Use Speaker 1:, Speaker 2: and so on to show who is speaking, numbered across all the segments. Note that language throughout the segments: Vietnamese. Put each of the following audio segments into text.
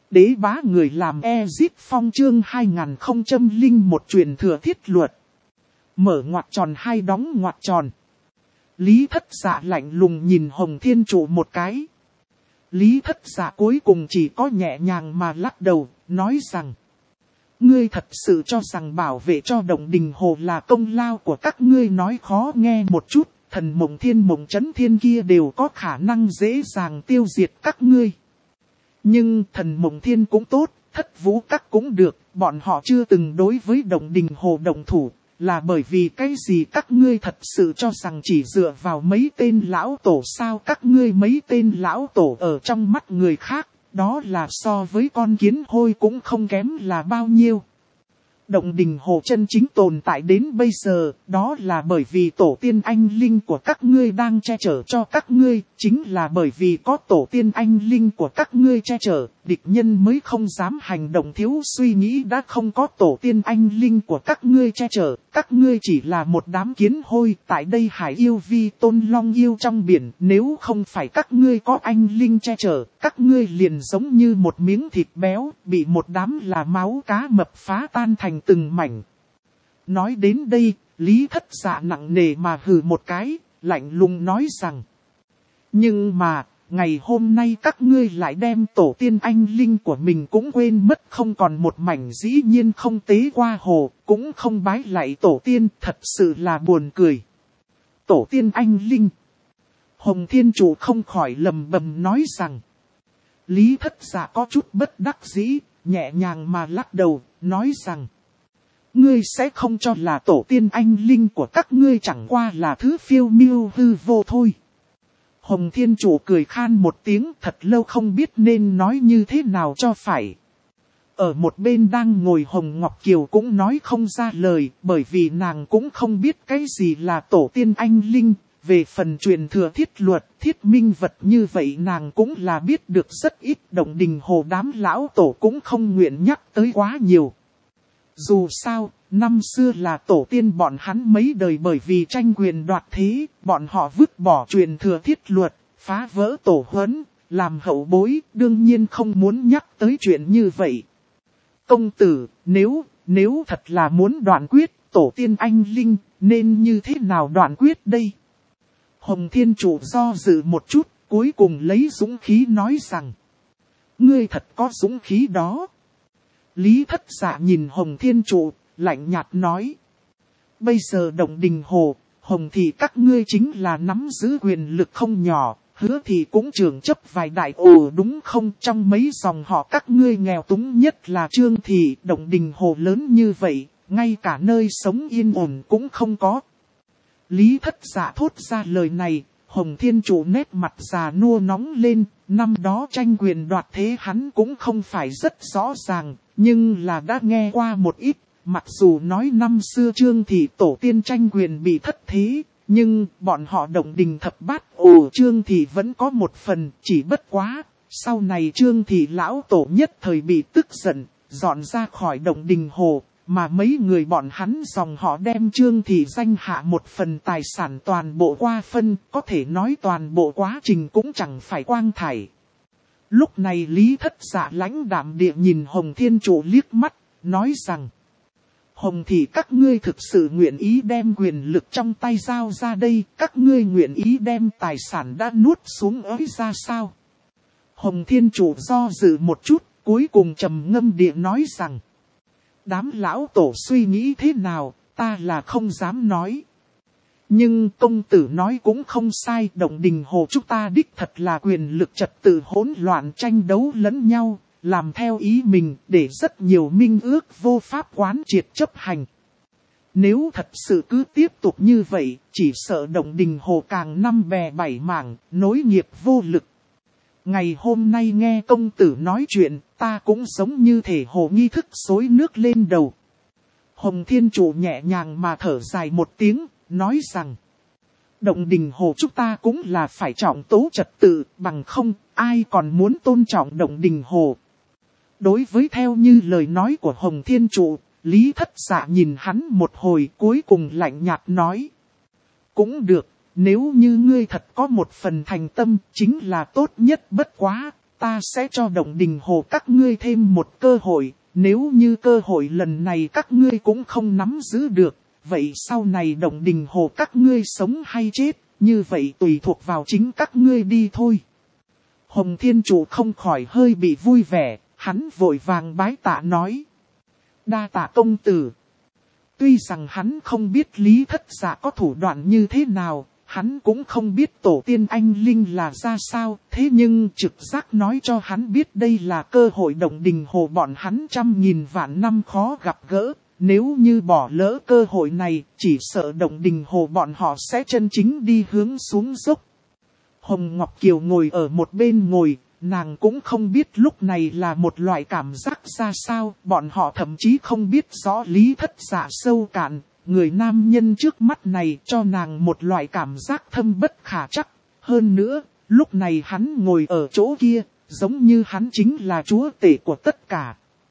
Speaker 1: Đế bá người làm Ezit Phong chương 2001 truyền thừa thiết luật. Mở ngoặc tròn hai đóng ngoặc tròn. Lý Thất Dạ lạnh lùng nhìn Hồng Thiên Trụ một cái. Lý Thất Dạ cuối cùng chỉ có nhẹ nhàng mà lắc đầu, nói rằng: ngươi thật sự cho rằng bảo vệ cho Động Đình Hồ là công lao của các ngươi. Nói khó nghe một chút, thần mộng thiên mộng chấn thiên kia đều có khả năng dễ dàng tiêu diệt các ngươi. Nhưng thần mộng thiên cũng tốt, thất vũ các cũng được, bọn họ chưa từng đối với Động Đình Hồ động thủ, là bởi vì cái gì các ngươi thật sự cho rằng chỉ dựa vào mấy tên lão tổ sao? Các ngươi mấy tên lão tổ ở trong mắt người khác, đó là so với con kiến hôi cũng không kém là bao nhiêu. Động Đình Hồ chân chính tồn tại đến bây giờ, đó là bởi vì tổ tiên anh linh của các ngươi đang che chở cho các ngươi, chính là bởi vì có tổ tiên anh linh của các ngươi che chở, địch nhân mới không dám hành động thiếu suy nghĩ. Đã không có tổ tiên anh linh của các ngươi che chở, các ngươi chỉ là một đám kiến hôi tại đây hải yêu vi tôn long yêu trong biển. Nếu không phải các ngươi có anh linh che chở, các ngươi liền giống như một miếng thịt béo, bị một đám là máu cá mập phá tan thành từng mảnh. Nói đến đây, Lý Thất Dạ nặng nề mà hừ một cái, lạnh lùng nói rằng: nhưng mà, ngày hôm nay các ngươi lại đem tổ tiên anh linh của mình cũng quên mất không còn một mảnh, dĩ nhiên không tế qua hồ, cũng không bái lạy tổ tiên, thật sự là buồn cười. Tổ tiên anh linh. Hồng Thiên Trụ không khỏi lầm bầm nói rằng. Lý Thất Dạ có chút bất đắc dĩ, nhẹ nhàng mà lắc đầu, nói rằng: ngươi sẽ không cho là tổ tiên anh linh của các ngươi chẳng qua là thứ phiêu miêu hư vô thôi. Hồng Thiên Trụ cười khan một tiếng, thật lâu không biết nên nói như thế nào cho phải. Ở một bên đang ngồi Hồng Ngọc Kiều cũng nói không ra lời, bởi vì nàng cũng không biết cái gì là tổ tiên anh linh. Về phần truyền thừa thiết luật, thiết minh vật như vậy nàng cũng là biết được rất ít. Động Đình Hồ đám lão tổ cũng không nguyện nhắc tới quá nhiều. Dù sao, năm xưa là tổ tiên bọn hắn mấy đời bởi vì tranh quyền đoạt thế, bọn họ vứt bỏ truyền thừa thiết luật, phá vỡ tổ huấn, làm hậu bối, đương nhiên không muốn nhắc tới chuyện như vậy. Công tử, nếu thật là muốn đoạn quyết, tổ tiên anh linh, nên như thế nào đoạn quyết đây? Hồng Thiên Trụ do dự một chút, cuối cùng lấy dũng khí nói rằng: ngươi thật có dũng khí đó. Lý Thất Dạ nhìn Hồng Thiên Trụ, lạnh nhạt nói: bây giờ Động Đình Hồ, Hồng Thị các ngươi chính là nắm giữ quyền lực không nhỏ, Hứa Thị cũng trưởng chấp vài đại ổ đúng không? Trong mấy dòng họ các ngươi nghèo túng nhất là Trương Thị. Động Đình Hồ lớn như vậy, ngay cả nơi sống yên ổn cũng không có. Lý Thất Dạ thốt ra lời này, Hồng Thiên Trụ nét mặt già nua nóng lên. Năm đó tranh quyền đoạt thế hắn cũng không phải rất rõ ràng, nhưng là đã nghe qua một ít. Mặc dù nói năm xưa Trương Thị tổ tiên tranh quyền bị thất thế, nhưng bọn họ Động Đình thập bát ổ Trương Thị vẫn có một phần, chỉ bất quá. Sau này Trương Thị lão tổ nhất thời bị tức giận, dọn ra khỏi Động Đình Hồ, mà mấy người bọn hắn dòng họ đem Trương Thị danh hạ một phần tài sản toàn bộ qua phân, có thể nói toàn bộ quá trình cũng chẳng phải quang thải. Lúc này Lý Thất Dạ lãnh đạm địa nhìn Hồng Thiên Trụ liếc mắt, nói rằng: Hồng Thị các ngươi thực sự nguyện ý đem quyền lực trong tay giao ra đây, các ngươi nguyện ý đem tài sản đã nuốt xuống ấy ra sao? Hồng Thiên Trụ do dự một chút, cuối cùng trầm ngâm địa nói rằng: đám lão tổ suy nghĩ thế nào, ta là không dám nói. Nhưng công tử nói cũng không sai, Động Đình Hồ chúng ta đích thật là quyền lực trật tự hỗn loạn tranh đấu lẫn nhau, làm theo ý mình để rất nhiều minh ước vô pháp quán triệt chấp hành. Nếu thật sự cứ tiếp tục như vậy, chỉ sợ Động Đình Hồ càng năm bè bảy mảng, nối nghiệp vô lực. Ngày hôm nay nghe công tử nói chuyện, ta cũng giống như thể hồ nghi thức xối nước lên đầu. Hồng Thiên Trụ nhẹ nhàng mà thở dài một tiếng, nói rằng: Động Đình Hồ chúng ta cũng là phải trọng tố trật tự, bằng không, ai còn muốn tôn trọng Động Đình Hồ. Đối với theo như lời nói của Hồng Thiên Trụ, Lý Thất Dạ nhìn hắn một hồi cuối cùng lạnh nhạt nói: cũng được, nếu như ngươi thật có một phần thành tâm, chính là tốt nhất bất quá, ta sẽ cho Động Đình Hồ các ngươi thêm một cơ hội, nếu như cơ hội lần này các ngươi cũng không nắm giữ được, vậy sau này Động Đình Hồ các ngươi sống hay chết, như vậy tùy thuộc vào chính các ngươi đi thôi. Hồng Thiên Chủ không khỏi hơi bị vui vẻ, hắn vội vàng bái tạ nói. Đa tạ công tử. Tuy rằng hắn không biết Lý Thất Dạ có thủ đoạn như thế nào, hắn cũng không biết tổ tiên anh Linh là ra sao, thế nhưng trực giác nói cho hắn biết đây là cơ hội Động Đình Hồ bọn hắn 100.000 vạn năm khó gặp gỡ. Nếu như bỏ lỡ cơ hội này, chỉ sợ Động Đình Hồ bọn họ sẽ chân chính đi hướng xuống dốc. Hồng Ngọc Kiều ngồi ở một bên ngồi, nàng cũng không biết lúc này là một loại cảm giác ra sao, bọn họ thậm chí không biết rõ Lý Thất Dạ sâu cạn, người nam nhân trước mắt này cho nàng một loại cảm giác thâm bất khả trắc. Hơn nữa, lúc này hắn ngồi ở chỗ kia, giống như hắn chính là chúa tể của tất cả.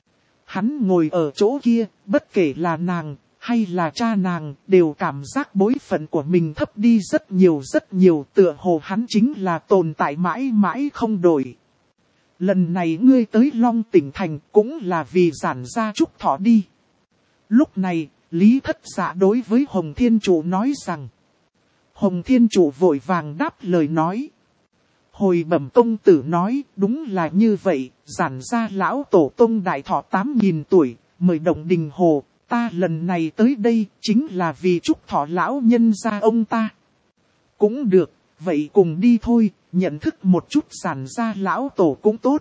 Speaker 1: Hắn ngồi ở chỗ kia, bất kể là nàng, hay là cha nàng, đều cảm giác bối phận của mình thấp đi rất nhiều, tựa hồ hắn chính là tồn tại mãi mãi không đổi. Lần này ngươi tới Long Tỉnh Thành cũng là vì giản gia chúc thọ đi. Lúc này, Lý Thất Dạ đối với Hồng Thiên Chủ nói rằng. Hồng Thiên Chủ vội vàng đáp lời nói. Hồi bẩm công tử nói, đúng là như vậy, giản gia lão tổ tông đại thọ 8.000 tuổi, mời Động Đình Hồ, ta lần này tới đây chính là vì chúc thọ lão nhân gia ông ta. Cũng được, vậy cùng đi thôi, nhận thức một chút giản gia lão tổ cũng tốt.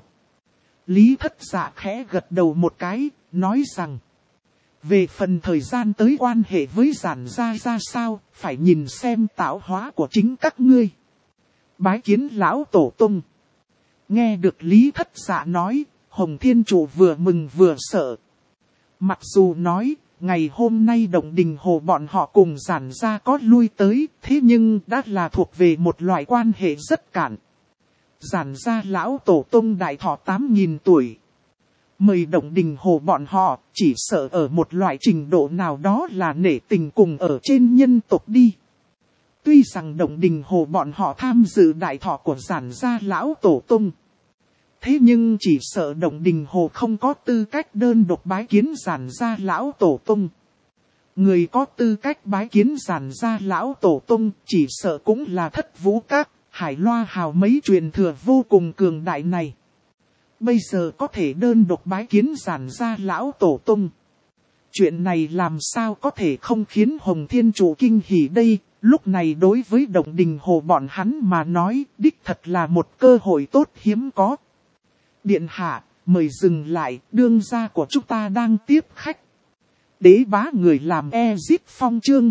Speaker 1: Lý Thất Dạ khẽ gật đầu một cái, nói rằng. Về phần thời gian tới quan hệ với giản gia ra sao, phải nhìn xem tạo hóa của chính các ngươi. Bái kiến lão tổ tông. Nghe được Lý Thất Dạ nói, Hồng Thiên Chủ vừa mừng vừa sợ. Mặc dù nói, ngày hôm nay Động Đình Hồ bọn họ cùng giản gia có lui tới, thế nhưng đã là thuộc về một loại quan hệ rất cạn. Giản gia lão tổ tông đại thọ 8.000 tuổi. Mời Động Đình Hồ bọn họ, chỉ sợ ở một loại trình độ nào đó là nể tình cùng ở trên nhân tộc đi. Tuy rằng Động Đình Hồ bọn họ tham dự đại thọ của giản gia lão tổ tông. Thế nhưng chỉ sợ Động Đình Hồ không có tư cách đơn độc bái kiến giản gia lão tổ tông. Người có tư cách bái kiến giản gia lão tổ tông chỉ sợ cũng là Thất Vũ Các, Hải Loa Hào mấy truyền thừa vô cùng cường đại này. Bây giờ có thể đơn độc bái kiến giản gia lão tổ tông. Chuyện này làm sao có thể không khiến Hồng Thiên Chủ kinh hỉ đây, lúc này đối với Động Đình Hồ bọn hắn mà nói, đích thật là một cơ hội tốt hiếm có. Điện hạ, mời dừng lại, đương gia của chúng ta đang tiếp khách. Đế bá người làm Ezit Phong chương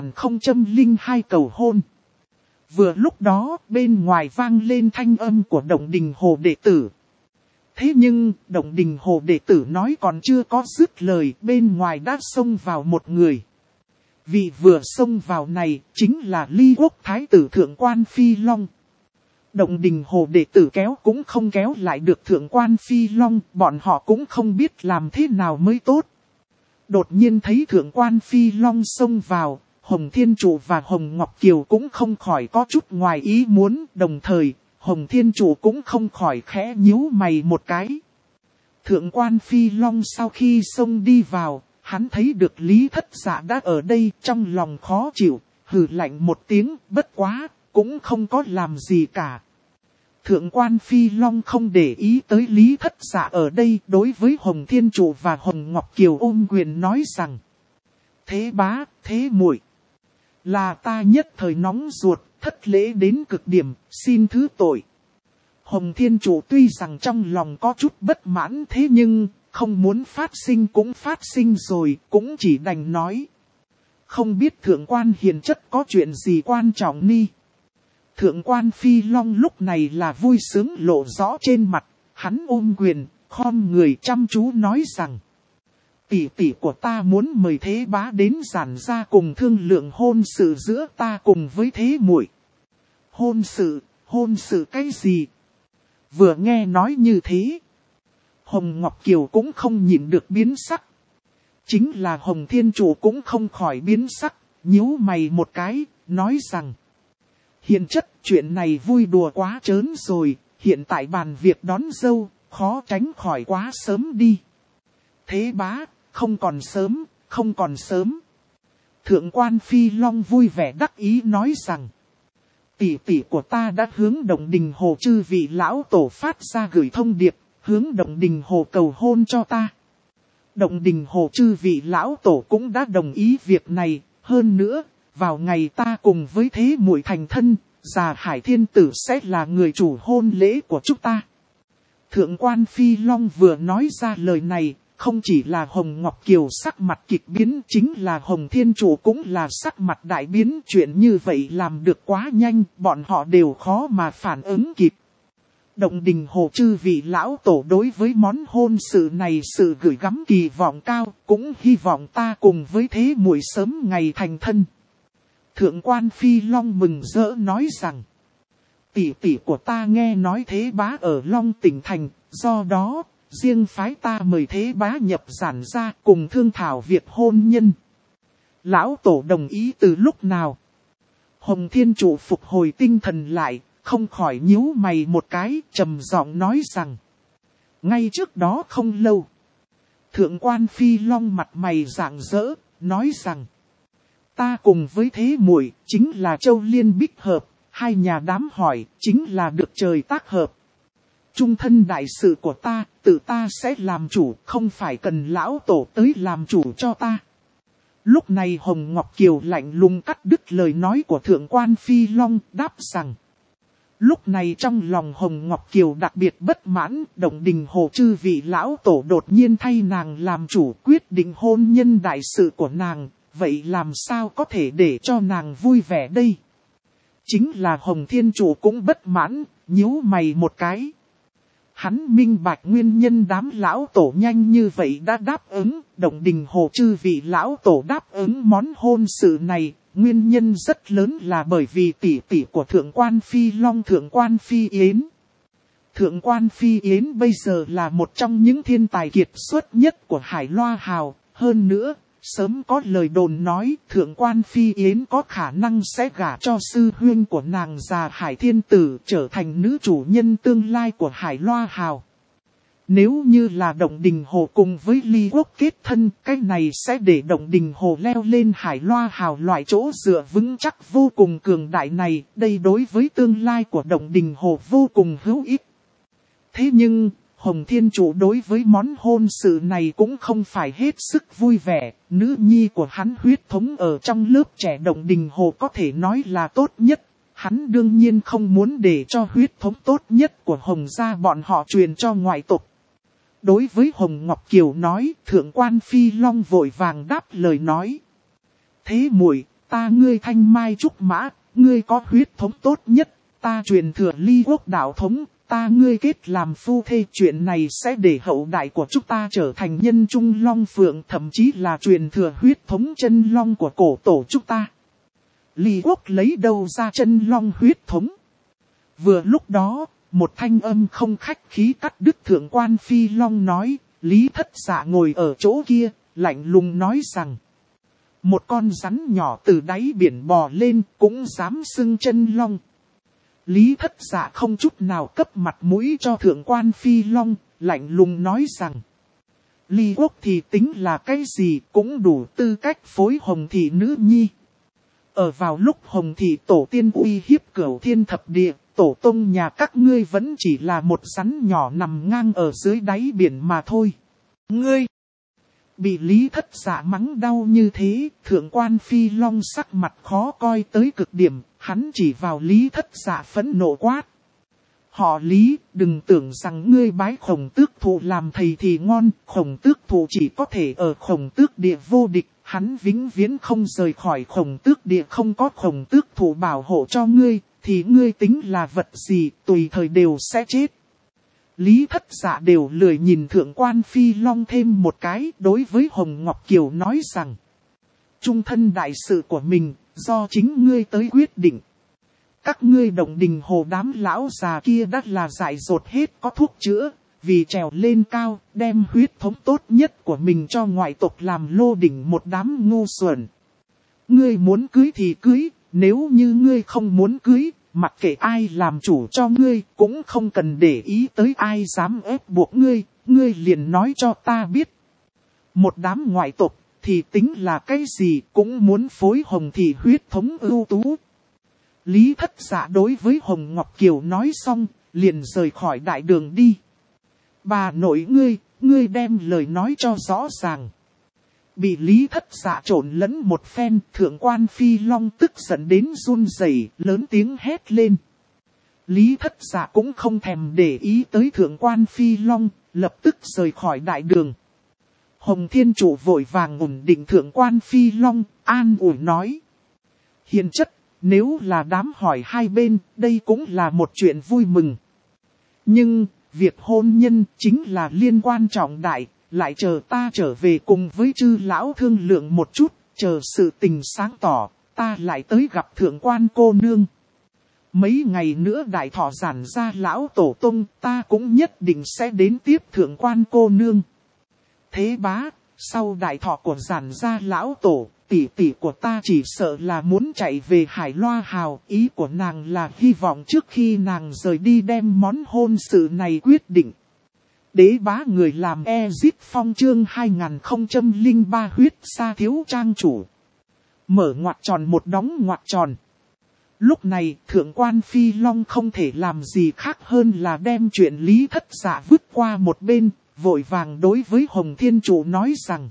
Speaker 1: 2002 cầu hôn. Vừa lúc đó, bên ngoài vang lên thanh âm của Động Đình Hồ đệ tử. Thế nhưng, Động Đình Hồ đệ tử nói còn chưa có dứt lời, bên ngoài đã xông vào một người. Vị vừa xông vào này, chính là Ly Quốc Thái tử Thượng Quan Phi Long. Động Đình Hồ đệ tử kéo cũng không kéo lại được Thượng Quan Phi Long, bọn họ cũng không biết làm thế nào mới tốt. Đột nhiên thấy Thượng Quan Phi Long xông vào, Hồng Thiên Chủ và Hồng Ngọc Kiều cũng không khỏi có chút ngoài ý muốn, đồng thời, Hồng Thiên Chủ cũng không khỏi khẽ nhíu mày một cái. Thượng Quan Phi Long sau khi xông đi vào, hắn thấy được Lý Thất Dạ đã ở đây, trong lòng khó chịu, hừ lạnh một tiếng, bất quá, cũng không có làm gì cả. Thượng Quan Phi Long không để ý tới Lý Thất Dạ ở đây, đối với Hồng Thiên Chủ và Hồng Ngọc Kiều ôm quyền nói rằng: Thế bá, thế muội, là ta nhất thời nóng ruột, thất lễ đến cực điểm, xin thứ tội. Hồng Thiên Chủ tuy rằng trong lòng có chút bất mãn, thế nhưng không muốn phát sinh cũng phát sinh rồi, cũng chỉ đành nói: Không biết Thượng Quan hiền chất có chuyện gì quan trọng ni. Thượng Quan Phi Long lúc này là vui sướng lộ rõ trên mặt, hắn ôm quyền, khom người chăm chú nói rằng: Tỷ tỷ của ta muốn mời Thế bá đến giản gia cùng thương lượng hôn sự giữa ta cùng với Thế muội. Hôn sự cái gì? Vừa nghe nói như thế, Hồng Ngọc Kiều cũng không nhịn được biến sắc. Chính là Hồng Thiên Chủ cũng không khỏi biến sắc, nhíu mày một cái, nói rằng: Hiền chất, chuyện này vui đùa quá trớn rồi, hiện tại bàn việc đón dâu, khó tránh khỏi quá sớm đi. Thế bá, không còn sớm, không còn sớm. Thượng quan Phi Long vui vẻ đắc ý nói rằng, tỷ tỷ của ta đã hướng Động Đình Hồ chư vị lão tổ phát ra gửi thông điệp, hướng Động Đình Hồ cầu hôn cho ta. Động Đình Hồ chư vị lão tổ cũng đã đồng ý việc này, hơn nữa, vào ngày ta cùng với thế muội thành thân, Già Hải Thiên Tử sẽ là người chủ hôn lễ của chúng ta. Thượng quan Phi Long vừa nói ra lời này, không chỉ là Hồng Ngọc Kiều sắc mặt kịch biến, chính là Hồng Thiên Chủ cũng là sắc mặt đại biến. Chuyện như vậy làm được quá nhanh, bọn họ đều khó mà phản ứng kịp. Động Đình Hồ chư vị lão tổ đối với món hôn sự này sự gửi gắm kỳ vọng cao, cũng hy vọng ta cùng với thế muội sớm ngày thành thân. Thượng quan Phi Long mừng rỡ nói rằng, tỷ tỷ của ta nghe nói thế bá ở Long tỉnh thành, do đó, riêng phái ta mời thế bá nhập giản ra cùng thương thảo việc hôn nhân. Lão tổ đồng ý từ lúc nào? Hồng Thiên Chủ phục hồi tinh thần lại, không khỏi nhíu mày một cái, trầm giọng nói rằng, ngay trước đó không lâu. Thượng quan Phi Long mặt mày rạng rỡ, nói rằng, ta cùng với thế muội chính là Châu Liên Bích hợp, hai nhà đám hỏi chính là được trời tác hợp. Trung thân đại sự của ta, tự ta sẽ làm chủ, không phải cần lão tổ tới làm chủ cho ta. Lúc này Hồng Ngọc Kiều lạnh lùng cắt đứt lời nói của Thượng quan Phi Long, đáp rằng, lúc này trong lòng Hồng Ngọc Kiều đặc biệt bất mãn, Động Đình Hồ chư vị lão tổ đột nhiên thay nàng làm chủ quyết định hôn nhân đại sự của nàng, vậy làm sao có thể để cho nàng vui vẻ đây? Chính là Hồng Thiên Chủ cũng bất mãn, nhíu mày một cái. Hắn minh bạch nguyên nhân đám lão tổ nhanh như vậy đã đáp ứng, Động Đình Hồ chư vị lão tổ đáp ứng món hôn sự này, nguyên nhân rất lớn là bởi vì tỷ tỷ của Thượng quan Phi Long Thượng quan Phi Yến. Thượng quan Phi Yến bây giờ là một trong những thiên tài kiệt xuất nhất của Hải Loa Hào, hơn nữa, sớm có lời đồn nói Thượng quan Phi Yến có khả năng sẽ gả cho sư huynh của nàng Già Hải Thiên Tử trở thành nữ chủ nhân tương lai của Hải Loa Hào. Nếu như là Động Đình Hồ cùng với Ly Quốc kết thân, cái này sẽ để Động Đình Hồ leo lên Hải Loa Hào loại chỗ dựa vững chắc vô cùng cường đại này, đây đối với tương lai của Động Đình Hồ vô cùng hữu ích. Thế nhưng, Hồng Thiên Chủ đối với món hôn sự này cũng không phải hết sức vui vẻ, nữ nhi của hắn huyết thống ở trong lớp trẻ Động Đình Hồ có thể nói là tốt nhất. Hắn đương nhiên không muốn để cho huyết thống tốt nhất của Hồng gia bọn họ truyền cho ngoại tộc. Đối với Hồng Ngọc Kiều nói, Thượng quan Phi Long vội vàng đáp lời nói. Thế muội, ta ngươi thanh mai trúc mã, ngươi có huyết thống tốt nhất, ta truyền thừa Ly Quốc đạo thống, ta ngươi kết làm phu thê, chuyện này sẽ để hậu đại của chúng ta trở thành nhân trung long phượng, thậm chí là truyền thừa huyết thống chân long của cổ tổ chúng ta. Ly Quốc lấy đâu ra chân long huyết thống? Vừa lúc đó, một thanh âm không khách khí cắt đứt Thượng quan Phi Long nói, Lý Thất Dạ ngồi ở chỗ kia, lạnh lùng nói rằng, một con rắn nhỏ từ đáy biển bò lên cũng dám xưng chân long. Lý Thất Dạ không chút nào cấp mặt mũi cho Thượng quan Phi Long, lạnh lùng nói rằng, Ly Quốc thì tính là cái gì cũng đủ tư cách phối Hồng Thị nữ nhi. Ở vào lúc Hồng Thị tổ tiên uy hiếp Cửu Thiên Thập Địa, tổ tông nhà các ngươi vẫn chỉ là một rắn nhỏ nằm ngang ở dưới đáy biển mà thôi. Ngươi bị Lý Thất Dạ mắng đau như thế, Thượng quan Phi Long sắc mặt khó coi tới cực điểm, hắn chỉ vào Lý Thất Dạ phẫn nộ quát. Họ Lý, đừng tưởng rằng ngươi bái Khổng Tước Thụ làm thầy thì ngon, Khổng Tước Thụ chỉ có thể ở Khổng Tước Địa vô địch, hắn vĩnh viễn không rời khỏi Khổng Tước Địa, không có Khổng Tước Thụ bảo hộ cho ngươi, thì ngươi tính là vật gì, tùy thời đều sẽ chết. Lý Thất Dạ đều lười nhìn Thượng quan Phi Long thêm một cái, đối với Hồng Ngọc Kiều nói rằng, trung thân đại sự của mình, do chính ngươi tới quyết định. Các ngươi Động Đình Hồ đám lão già kia đã là dại dột hết có thuốc chữa, vì trèo lên cao, đem huyết thống tốt nhất của mình cho ngoại tộc làm lô đỉnh một đám ngu xuẩn. Ngươi muốn cưới thì cưới, nếu như ngươi không muốn cưới, mặc kệ ai làm chủ cho ngươi, cũng không cần để ý tới ai dám ép buộc ngươi, ngươi liền nói cho ta biết. Một đám ngoại tộc, thì tính là cái gì cũng muốn phối Hồng thị huyết thống ưu tú. Lý Thất Dạ đối với Hồng Ngọc Kiều nói xong, liền rời khỏi đại đường đi. Bà nội ngươi đem lời nói cho rõ ràng. Bị Lý Thất Dạ trộn lẫn một phen, thượng quan Phi Long tức giận đến run rẩy, lớn tiếng hét lên. Lý Thất Dạ cũng không thèm để ý tới thượng quan Phi Long, lập tức rời khỏi đại đường. Hồng Thiên Chủ vội vàng ổn định thượng quan Phi Long, an ủi nói. Hiền chất, nếu là đám hỏi hai bên, đây cũng là một chuyện vui mừng. Nhưng, việc hôn nhân chính là liên quan trọng đại, lại chờ ta trở về cùng với chư lão thương lượng một chút, chờ sự tình sáng tỏ, ta lại tới gặp thượng quan cô nương. Mấy ngày nữa đại thọ giản ra lão tổ tông, ta cũng nhất định sẽ đến tiếp thượng quan cô nương. Thế bá, sau đại thọ của giản gia lão tổ, tỷ tỷ của ta chỉ sợ là muốn chạy về Hải Loa Hào. Ý của nàng là hy vọng trước khi nàng rời đi đem món hôn sự này quyết định. Đế bá người làm Ezip Phong chương 2003 huyết sa thiếu trang chủ. Mở ngoặc tròn một đóng ngoặc tròn. Lúc này thượng quan Phi Long không thể làm gì khác hơn là đem chuyện Lý Thất Dạ vứt qua một bên. Vội vàng đối với Hồng Thiên Chủ nói rằng.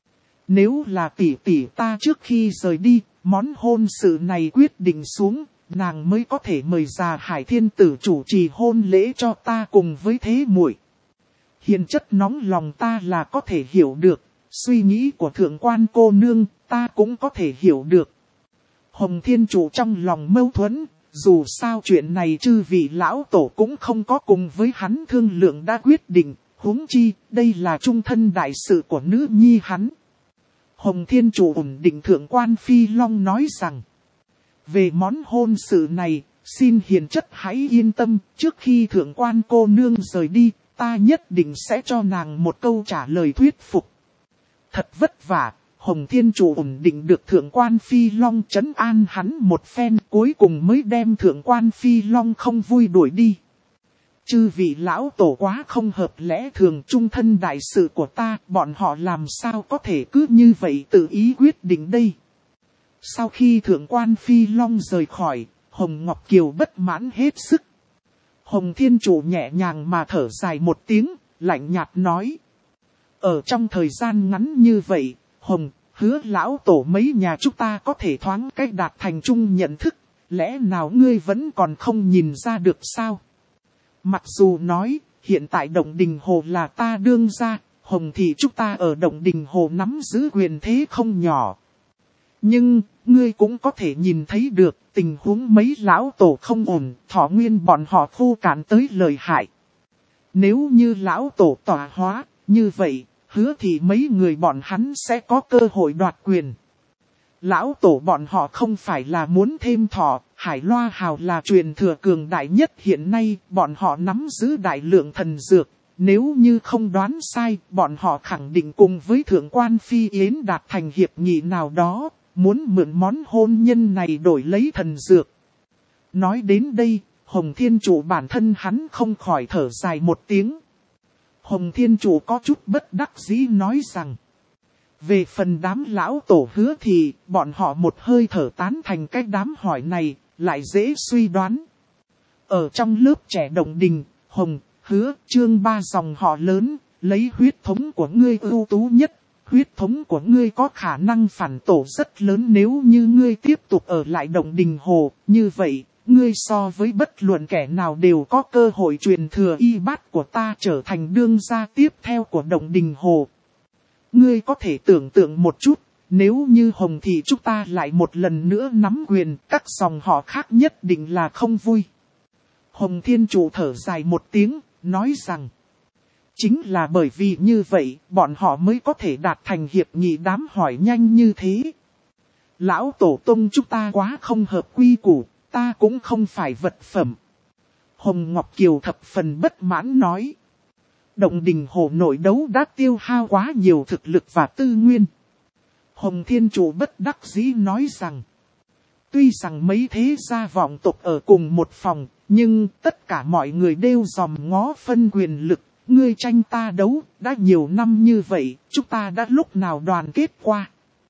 Speaker 1: Nếu là tỷ tỷ ta trước khi rời đi, món hôn sự này quyết định xuống, nàng mới có thể mời già Hải Thiên Tử chủ trì hôn lễ cho ta cùng với thế muội. Hiền chất nóng lòng ta là có thể hiểu được, suy nghĩ của thượng quan cô nương ta cũng có thể hiểu được. Hồng Thiên Chủ trong lòng mâu thuẫn, dù sao chuyện này chư vị lão tổ cũng không có cùng với hắn thương lượng đã quyết định. Huống chi, đây là trung thân đại sự của nữ nhi hắn. Hồng Thiên Chủ ổn định thượng quan Phi Long nói rằng. Về món hôn sự này, xin hiền chất hãy yên tâm, trước khi thượng quan cô nương rời đi, ta nhất định sẽ cho nàng một câu trả lời thuyết phục. Thật vất vả, Hồng Thiên Chủ ổn định được thượng quan Phi Long trấn an hắn một phen, cuối cùng mới đem thượng quan Phi Long không vui đuổi đi. Chư vị lão tổ quá không hợp lẽ thường trung thân đại sự của ta, bọn họ làm sao có thể cứ như vậy tự ý quyết định đây. Sau khi thượng quan Phi Long rời khỏi, Hồng Ngọc Kiều bất mãn hết sức. Hồng Thiên Chủ nhẹ nhàng mà thở dài một tiếng, lạnh nhạt nói. Ở trong thời gian ngắn như vậy, Hồng, Hứa lão tổ mấy nhà chúng ta có thể thoáng cách đạt thành chung nhận thức, lẽ nào ngươi vẫn còn không nhìn ra được sao? Mặc dù nói, hiện tại Động Đình Hồ là ta đương gia, Hồng thị chúng ta ở Động Đình Hồ nắm giữ quyền thế không nhỏ. Nhưng, ngươi cũng có thể nhìn thấy được, tình huống mấy lão tổ không ổn, thọ nguyên bọn họ khô cạn tới lời hại. Nếu như lão tổ tọa hóa, như vậy, Hứa thì mấy người bọn hắn sẽ có cơ hội đoạt quyền. Lão tổ bọn họ không phải là muốn thêm thọ, Hải Loa Hào là truyền thừa cường đại nhất hiện nay, bọn họ nắm giữ đại lượng thần dược. Nếu như không đoán sai, bọn họ khẳng định cùng với thượng quan Phi Yến đạt thành hiệp nghị nào đó, muốn mượn món hôn nhân này đổi lấy thần dược. Nói đến đây, Hồng Thiên Chủ bản thân hắn không khỏi thở dài một tiếng. Hồng Thiên Chủ có chút bất đắc dĩ nói rằng. Về phần đám lão tổ Hứa thì bọn họ một hơi thở tán thành cái đám hỏi này, lại dễ suy đoán. Ở trong lớp trẻ Động Đình, Hồng, Hứa, Trương ba dòng họ lớn, lấy huyết thống của ngươi ưu tú nhất. Huyết thống của ngươi có khả năng phản tổ rất lớn nếu như ngươi tiếp tục ở lại Động Đình Hồ. Như vậy, ngươi so với bất luận kẻ nào đều có cơ hội truyền thừa y bát của ta trở thành đương gia tiếp theo của Động Đình Hồ. Ngươi có thể tưởng tượng một chút, nếu như Hồng thị chúng ta lại một lần nữa nắm quyền, các dòng họ khác nhất định là không vui. Hồng Thiên Chủ thở dài một tiếng, nói rằng, chính là bởi vì như vậy, bọn họ mới có thể đạt thành hiệp nghị đám hỏi nhanh như thế. Lão tổ tông chúng ta quá không hợp quy củ, ta cũng không phải vật phẩm. Hồng Ngọc Kiều thập phần bất mãn nói. Động Đình Hồ nội đấu đã tiêu hao quá nhiều thực lực và tư nguyên. Hồng Thiên Chủ bất đắc dĩ nói rằng. Tuy rằng mấy thế gia vọng tộc ở cùng một phòng, nhưng tất cả mọi người đều dòm ngó phân quyền lực, ngươi tranh ta đấu, đã nhiều năm như vậy, chúng ta đã lúc nào đoàn kết qua.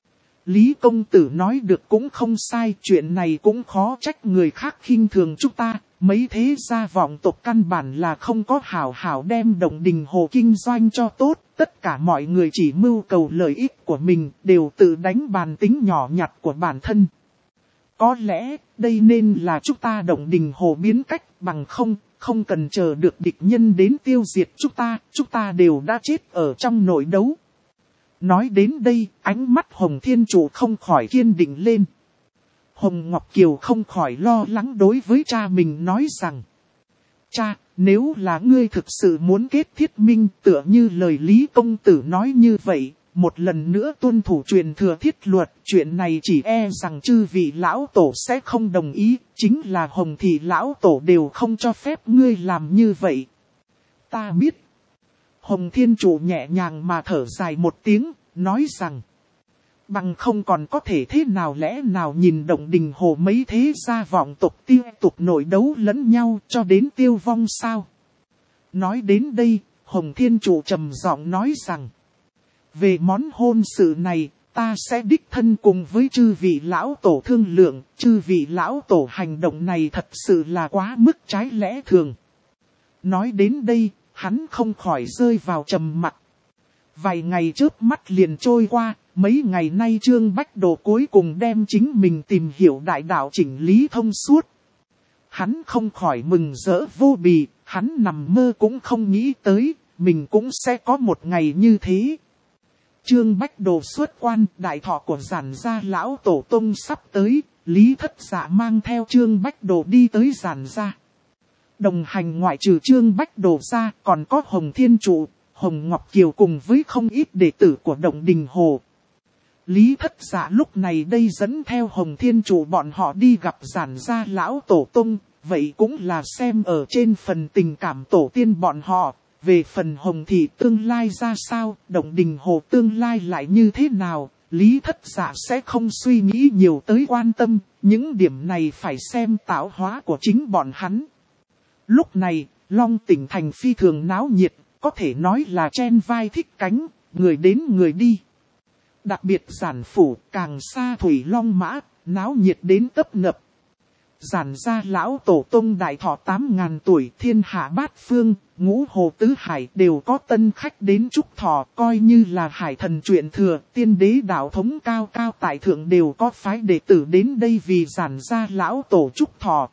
Speaker 1: Lý công tử nói được cũng không sai, chuyện này cũng khó trách người khác khinh thường chúng ta, mấy thế gia vọng tộc căn bản là không có hảo hảo đem Động Đình Hồ kinh doanh cho tốt, tất cả mọi người chỉ mưu cầu lợi ích của mình, đều tự đánh bàn tính nhỏ nhặt của bản thân. Có lẽ, đây nên là chúng ta Động Đình Hồ biến cách, bằng không cần chờ được địch nhân đến tiêu diệt chúng ta đều đã chết ở trong nội đấu. Nói đến đây, ánh mắt Hồng Thiên Chủ không khỏi kiên định lên. Hồng Ngọc Kiều không khỏi lo lắng đối với cha mình nói rằng: cha, nếu là ngươi thực sự muốn kết thiết minh tựa như lời Lý công tử nói như vậy, một lần nữa tuân thủ truyền thừa thiết luật, chuyện này chỉ e rằng chư vị lão tổ sẽ không đồng ý, chính là Hồng Thị lão tổ đều không cho phép ngươi làm như vậy. Ta biết. Hồng Thiên Chủ nhẹ nhàng mà thở dài một tiếng, nói rằng: bằng không còn có thể thế nào lẽ nào nhìn Động Đình Hồ mấy thế gia vọng tộc tiêu tục nội đấu lẫn nhau cho đến tiêu vong sao? Nói đến đây, Hồng Thiên Chủ trầm giọng nói rằng: về món hôn sự này, ta sẽ đích thân cùng với chư vị lão tổ thương lượng, chư vị lão tổ hành động này thật sự là quá mức trái lẽ thường. Nói đến đây, hắn không khỏi rơi vào trầm mặc. Vài ngày chớp mắt liền trôi qua, mấy ngày nay Trương Bách Đồ cuối cùng đem chính mình tìm hiểu đại đạo chỉnh lý thông suốt. Hắn không khỏi mừng rỡ vô bì, hắn nằm mơ cũng không nghĩ tới, mình cũng sẽ có một ngày như thế. Trương Bách Đồ xuất quan, đại thọ của Giản gia lão tổ tông sắp tới, Lý Thất Dạ mang theo Trương Bách Đồ đi tới Giản gia. Đồng hành ngoại trừ Trương Bách Đồ ra, còn có Hồng Thiên Trụ, Hồng Ngọc Kiều cùng với không ít đệ tử của Động Đình Hồ. Lý Thất Dạ lúc này đây dẫn theo Hồng Thiên Trụ bọn họ đi gặp Giản gia lão tổ tông, vậy cũng là xem ở trên phần tình cảm tổ tiên bọn họ. Về phần Hồng Thị tương lai ra sao, Động Đình Hồ tương lai lại như thế nào, Lý Thất Dạ sẽ không suy nghĩ nhiều tới quan tâm, những điểm này phải xem tạo hóa của chính bọn hắn. Lúc này, Long Tỉnh thành phi thường náo nhiệt, có thể nói là chen vai thích cánh, người đến người đi. Đặc biệt Giản phủ càng xa thủy long mã, náo nhiệt đến tấp nập. Giản gia lão tổ tông đại thọ 8.000 tuổi, thiên hạ bát phương, ngũ hồ tứ hải đều có tân khách đến chúc thọ, coi như là hải thần truyền thừa, tiên đế đạo thống cao cao tại thượng đều có phái đệ tử đến đây vì Giản gia lão tổ chúc thọ.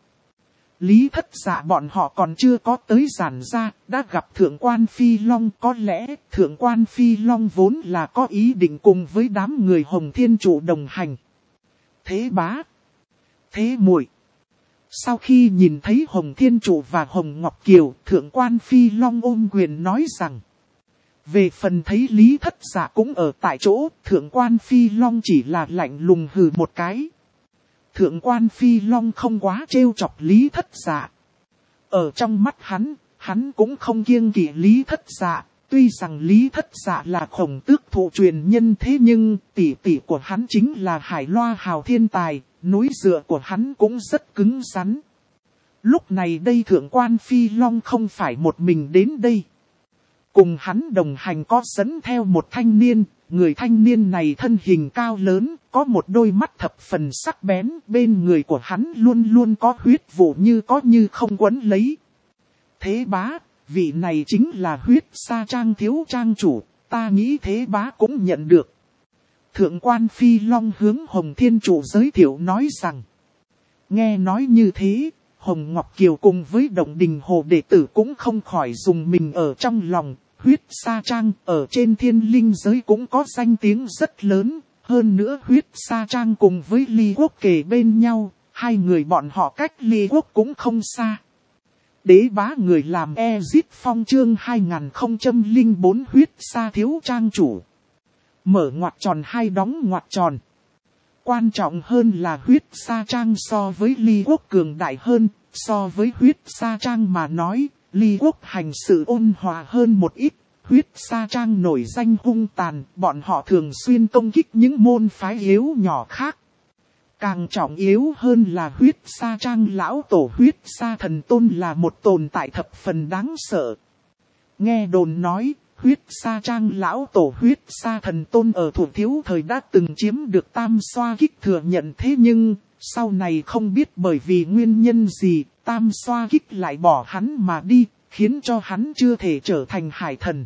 Speaker 1: Lý Thất Dạ bọn họ còn chưa có tới Giản gia, đã gặp Thượng quan Phi Long, có lẽ Thượng quan Phi Long vốn là có ý định cùng với đám người Hồng Thiên Trụ đồng hành. Thế bá, thế muội. Sau khi nhìn thấy Hồng Thiên Trụ và Hồng Ngọc Kiều, Thượng quan Phi Long ôm quyền nói rằng: về phần thấy Lý Thất Dạ cũng ở tại chỗ, Thượng quan Phi Long chỉ là lạnh lùng hừ một cái. Thượng quan Phi Long không quá trêu chọc Lý Thất Dạ. Ở trong mắt hắn cũng không kiêng kỵ Lý Thất Dạ. Tuy rằng Lý Thất Dạ là Khổng Tước thụ truyền nhân thế nhưng tỷ tỷ của hắn chính là Hải Loa hào thiên tài, núi dựa của hắn cũng rất cứng rắn. Lúc này đây Thượng quan Phi Long không phải một mình đến đây. Cùng hắn đồng hành có dẫn theo một thanh niên, người thanh niên này thân hình cao lớn, có một đôi mắt thập phần sắc bén, bên người của hắn luôn luôn có huyết vụ như có như không quấn lấy. Thế bá, vị này chính là Huyết Sa Trang thiếu trang chủ, ta nghĩ thế bá cũng nhận được. Thượng quan Phi Long hướng Hồng Thiên Trụ giới thiệu nói rằng: nghe nói như thế, Hồng Ngọc Kiều cùng với Động Đình Hồ đệ tử cũng không khỏi dùng mình ở trong lòng. Huyết Sa Trang ở trên thiên linh giới cũng có danh tiếng rất lớn, hơn nữa Huyết Sa Trang cùng với Ly Quốc kề bên nhau, hai người bọn họ cách Ly Quốc cũng không xa. Đế bá người làm Ezit Phong chương 2004 Huyết Sa thiếu trang chủ. Mở ngoặc tròn hai đóng ngoặc tròn. Quan trọng hơn là Huyết Sa Trang so với Ly Quốc cường đại hơn, so với Huyết Sa Trang mà nói, Ly Quốc hành sự ôn hòa hơn một ít. Huyết Sa Trang nổi danh hung tàn, bọn họ thường xuyên công kích những môn phái yếu nhỏ khác. Càng trọng yếu hơn là huyết sa trang lão tổ huyết sa thần tôn là một tồn tại thập phần đáng sợ. Nghe đồn nói, huyết sa trang lão tổ huyết sa thần tôn ở Thủ Thiếu thời đã từng chiếm được tam xoa kích thừa nhận, thế nhưng, sau này không biết bởi vì nguyên nhân gì, tam xoa kích lại bỏ hắn mà đi, khiến cho hắn chưa thể trở thành hải thần.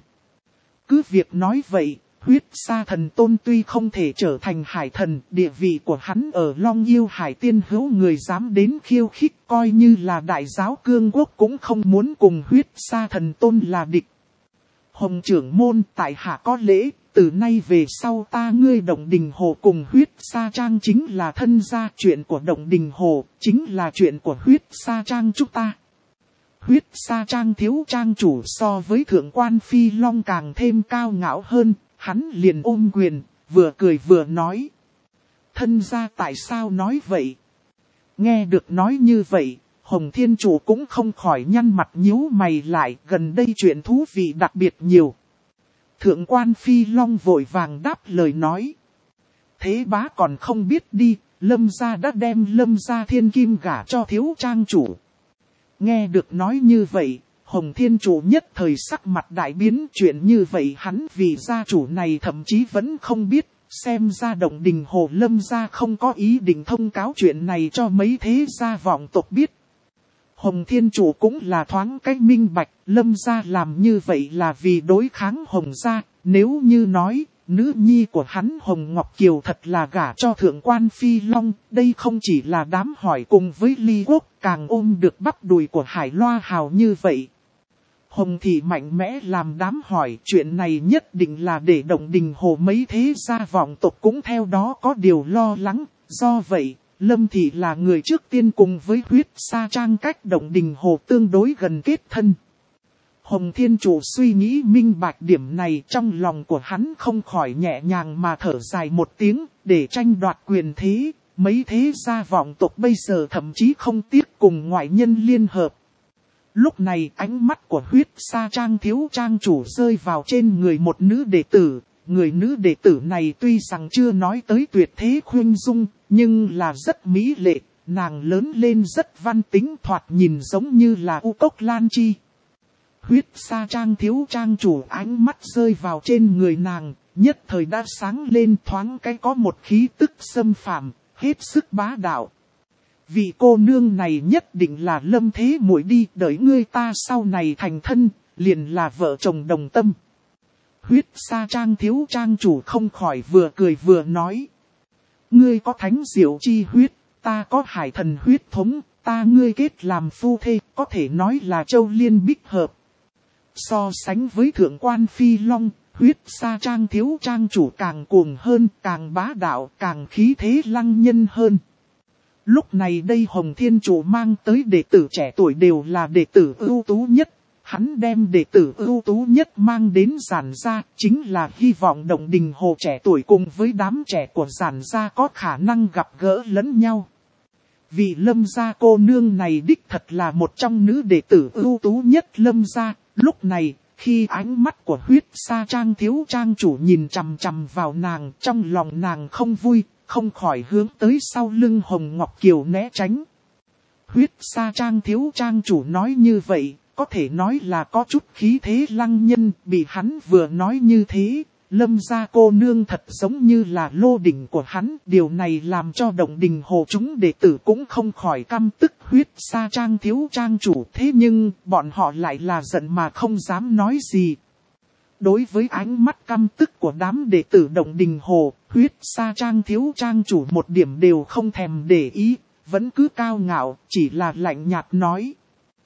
Speaker 1: Cứ việc nói vậy, huyết sa thần tôn tuy không thể trở thành hải thần, địa vị của hắn ở Long Yêu Hải Tiên hữu người dám đến khiêu khích, coi như là đại giáo cương quốc cũng không muốn cùng huyết sa thần tôn là địch. Hồng trưởng môn, tại hạ có lễ, từ nay về sau ta ngươi Động Đình Hồ cùng huyết sa trang chính là thân gia, chuyện của Động Đình Hồ chính là chuyện của huyết sa trang chúng ta. Huyết sa trang thiếu trang chủ so với thượng quan Phi Long càng thêm cao ngạo hơn, hắn liền ôm quyền, vừa cười vừa nói. Thân gia tại sao nói vậy? Nghe được nói như vậy, Hồng Thiên Chủ cũng không khỏi nhăn mặt nhíu mày lại, gần đây chuyện thú vị đặc biệt nhiều. Thượng quan Phi Long vội vàng đáp lời nói. Thế bá còn không biết đi, Lâm gia đã đem Lâm gia thiên kim gả cho thiếu trang chủ. Nghe được nói như vậy, Hồng Thiên Chủ nhất thời sắc mặt đại biến, chuyện như vậy hắn vì gia chủ này thậm chí vẫn không biết, xem ra Động Đình Hồ Lâm gia không có ý định thông cáo chuyện này cho mấy thế gia vọng tộc biết. Hồng Thiên Chủ cũng là thoáng cách minh bạch, Lâm gia làm như vậy là vì đối kháng Hồng gia, nếu như nói, nữ nhi của hắn Hồng Ngọc Kiều thật là gả cho thượng quan Phi Long, đây không chỉ là đám hỏi cùng với Ly Quốc, càng ôm được bắp đùi của Hải Loa Hào như vậy. Hồng Thị mạnh mẽ làm đám hỏi, chuyện này nhất định là để Động Đình Hồ mấy thế gia vọng tộc cũng theo đó có điều lo lắng, do vậy, Lâm Thị là người trước tiên cùng với huyết sa trang cách Động Đình Hồ tương đối gần kết thân. Hồng Thiên Chủ suy nghĩ minh bạch điểm này, trong lòng của hắn không khỏi nhẹ nhàng mà thở dài một tiếng, để tranh đoạt quyền thế, mấy thế gia vọng tộc bây giờ thậm chí không tiếc cùng ngoại nhân liên hợp. Lúc này ánh mắt của huyết sa trang thiếu trang chủ rơi vào trên người một nữ đệ tử. Người nữ đệ tử này tuy rằng chưa nói tới tuyệt thế khuynh dung, nhưng là rất mỹ lệ, nàng lớn lên rất văn tính, thoạt nhìn giống như là U Cốc Lan Chi. Huyết sa trang thiếu trang chủ ánh mắt rơi vào trên người nàng, nhất thời đã sáng lên, thoáng cái có một khí tức xâm phạm, hết sức bá đạo. Vị cô nương này nhất định là Lâm thế muội đi, đợi ngươi ta sau này thành thân, liền là vợ chồng đồng tâm. Huyết sa trang thiếu trang chủ không khỏi vừa cười vừa nói. Ngươi có thánh diệu chi huyết, ta có hải thần huyết thống, ta ngươi kết làm phu thê, có thể nói là châu liên bích hợp. So sánh với thượng quan Phi Long, huyết sa trang thiếu trang chủ càng cuồng hơn, càng bá đạo, càng khí thế lăng nhân hơn. Lúc này đây Hồng Thiên Chủ mang tới đệ tử trẻ tuổi đều là đệ tử ưu tú nhất. Hắn đem đệ tử ưu tú nhất mang đến giản gia, chính là hy vọng Động Đình Hồ trẻ tuổi cùng với đám trẻ của giản gia có khả năng gặp gỡ lẫn nhau. Vị Lâm gia cô nương này đích thật là một trong nữ đệ tử ưu tú nhất Lâm gia. Lúc này, khi ánh mắt của huyết sa trang thiếu trang chủ nhìn chằm chằm vào nàng, trong lòng nàng không vui, không khỏi hướng tới sau lưng Hồng Ngọc Kiều né tránh. Huyết sa trang thiếu trang chủ nói như vậy, có thể nói là có chút khí thế lăng nhân, bị hắn vừa nói như thế, Lâm gia cô nương thật giống như là lô đỉnh của hắn, điều này làm cho Động Đình Hồ chúng đệ tử cũng không khỏi căm tức huyết sa trang thiếu trang chủ, thế nhưng bọn họ lại là giận mà không dám nói gì. Đối với ánh mắt căm tức của đám đệ tử Động Đình Hồ, huyết sa trang thiếu trang chủ một điểm đều không thèm để ý, vẫn cứ cao ngạo, chỉ là lạnh nhạt nói.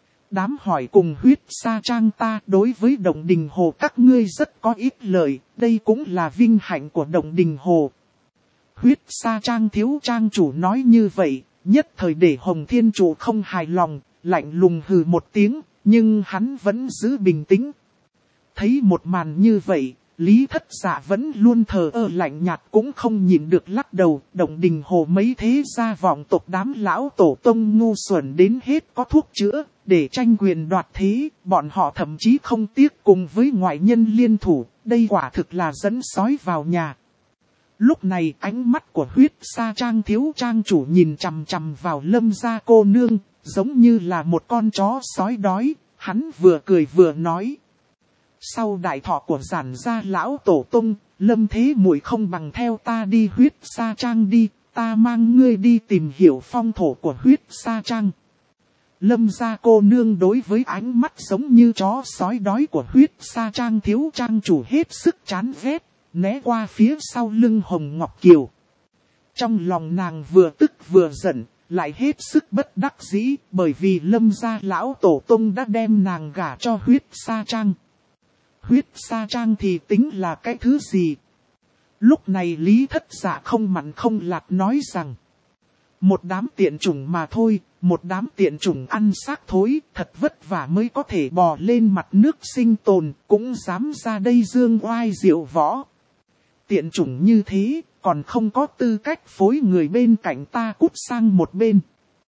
Speaker 1: Đám hỏi cùng huyết sa trang ta đối với Động Đình Hồ các ngươi rất có ít lợi, đây cũng là vinh hạnh của Động Đình Hồ. Huyết sa trang thiếu trang chủ nói như vậy, nhất thời để Hồng Thiên Chủ không hài lòng, lạnh lùng hừ một tiếng, nhưng hắn vẫn giữ bình tĩnh. Thấy một màn như vậy, Lý Thất Dạ vẫn luôn thờ ơ lạnh nhạt cũng không nhịn được lắc đầu. Động Đình Hồ mấy thế gia vọng tộc đám lão tổ tông ngu xuẩn đến hết có thuốc chữa, để tranh quyền đoạt thế, bọn họ thậm chí không tiếc cùng với ngoại nhân liên thủ, đây quả thực là dẫn sói vào nhà. Lúc này ánh mắt của huyết sa trang thiếu trang chủ nhìn chằm chằm vào Lâm gia cô nương, giống như là một con chó sói đói, hắn vừa cười vừa nói. Sau đại thọ của giản gia lão tổ tông, Lâm thế muội không bằng theo ta đi huyết sa trang đi, ta mang ngươi đi tìm hiểu phong thổ của huyết sa trang. Lâm gia cô nương đối với ánh mắt giống như chó sói đói của huyết sa trang thiếu trang chủ hết sức chán ghét, né qua phía sau lưng Hồng Ngọc Kiều. Trong lòng nàng vừa tức vừa giận, lại hết sức bất đắc dĩ, bởi vì Lâm gia lão tổ tông đã đem nàng gả cho huyết sa trang. Huyết sa trang thì tính là cái thứ gì? Lúc này Lý Thất Dạ không mặn không lạt nói rằng, một đám tiện chủng mà thôi, một đám tiện chủng ăn xác thối, thật vất vả mới có thể bò lên mặt nước sinh tồn, cũng dám ra đây dương oai diệu võ. Tiện chủng như thế, còn không có tư cách phối người bên cạnh ta cút sang một bên.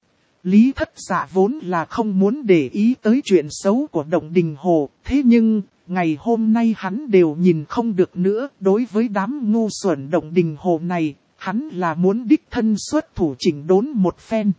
Speaker 1: Lý Thất Dạ vốn là không muốn để ý tới chuyện xấu của Động Đình Hồ, thế nhưng, ngày hôm nay hắn đều nhìn không được nữa. Đối với đám ngu xuẩn Động Đình Hồ này, hắn là muốn đích thân xuất thủ chỉnh đốn một phen.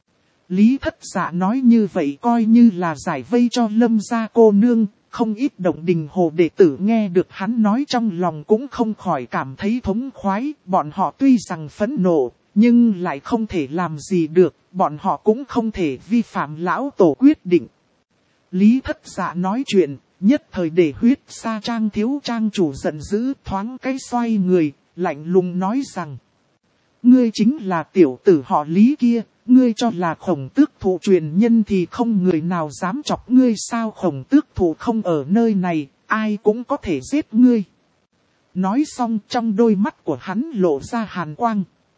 Speaker 1: Lý Thất Dạ nói như vậy coi như là giải vây cho Lâm gia cô nương, không ít Động Đình Hồ đệ tử nghe được hắn nói trong lòng cũng không khỏi cảm thấy thống khoái. Bọn họ tuy rằng phẫn nộ, nhưng lại không thể làm gì được, bọn họ cũng không thể vi phạm lão tổ quyết định. Lý Thất Dạ nói chuyện, nhất thời để huyết sa trang thiếu trang chủ giận dữ, thoáng cái xoay người, lạnh lùng nói rằng, ngươi chính là tiểu tử họ Lý kia, ngươi cho là Khổng Tước Thụ truyền nhân thì không người nào dám chọc ngươi sao? Khổng Tước Thụ không ở nơi này, ai cũng có thể giết ngươi. Nói xong trong đôi mắt của hắn lộ ra hàn quang.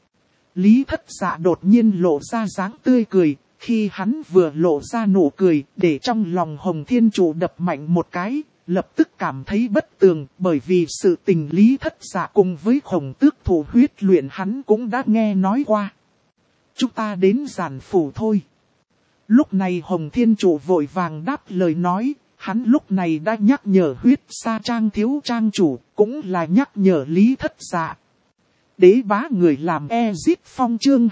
Speaker 1: Lý Thất Dạ đột nhiên lộ ra dáng tươi cười, khi hắn vừa lộ ra nụ cười, để trong lòng Hồng Thiên Chủ đập mạnh một cái, lập tức cảm thấy bất tường, bởi vì sự tình Lý Thất Dạ cùng với Khổng Tước Thụ huyết luyện hắn cũng đã nghe nói qua. Chúng ta đến giản phủ thôi. Lúc này Hồng Thiên Chủ vội vàng đáp lời nói, hắn lúc này đã nhắc nhở huyết sa trang thiếu trang chủ, cũng là nhắc nhở Lý Thất Dạ. Đế bá người làm Ezit Phong chương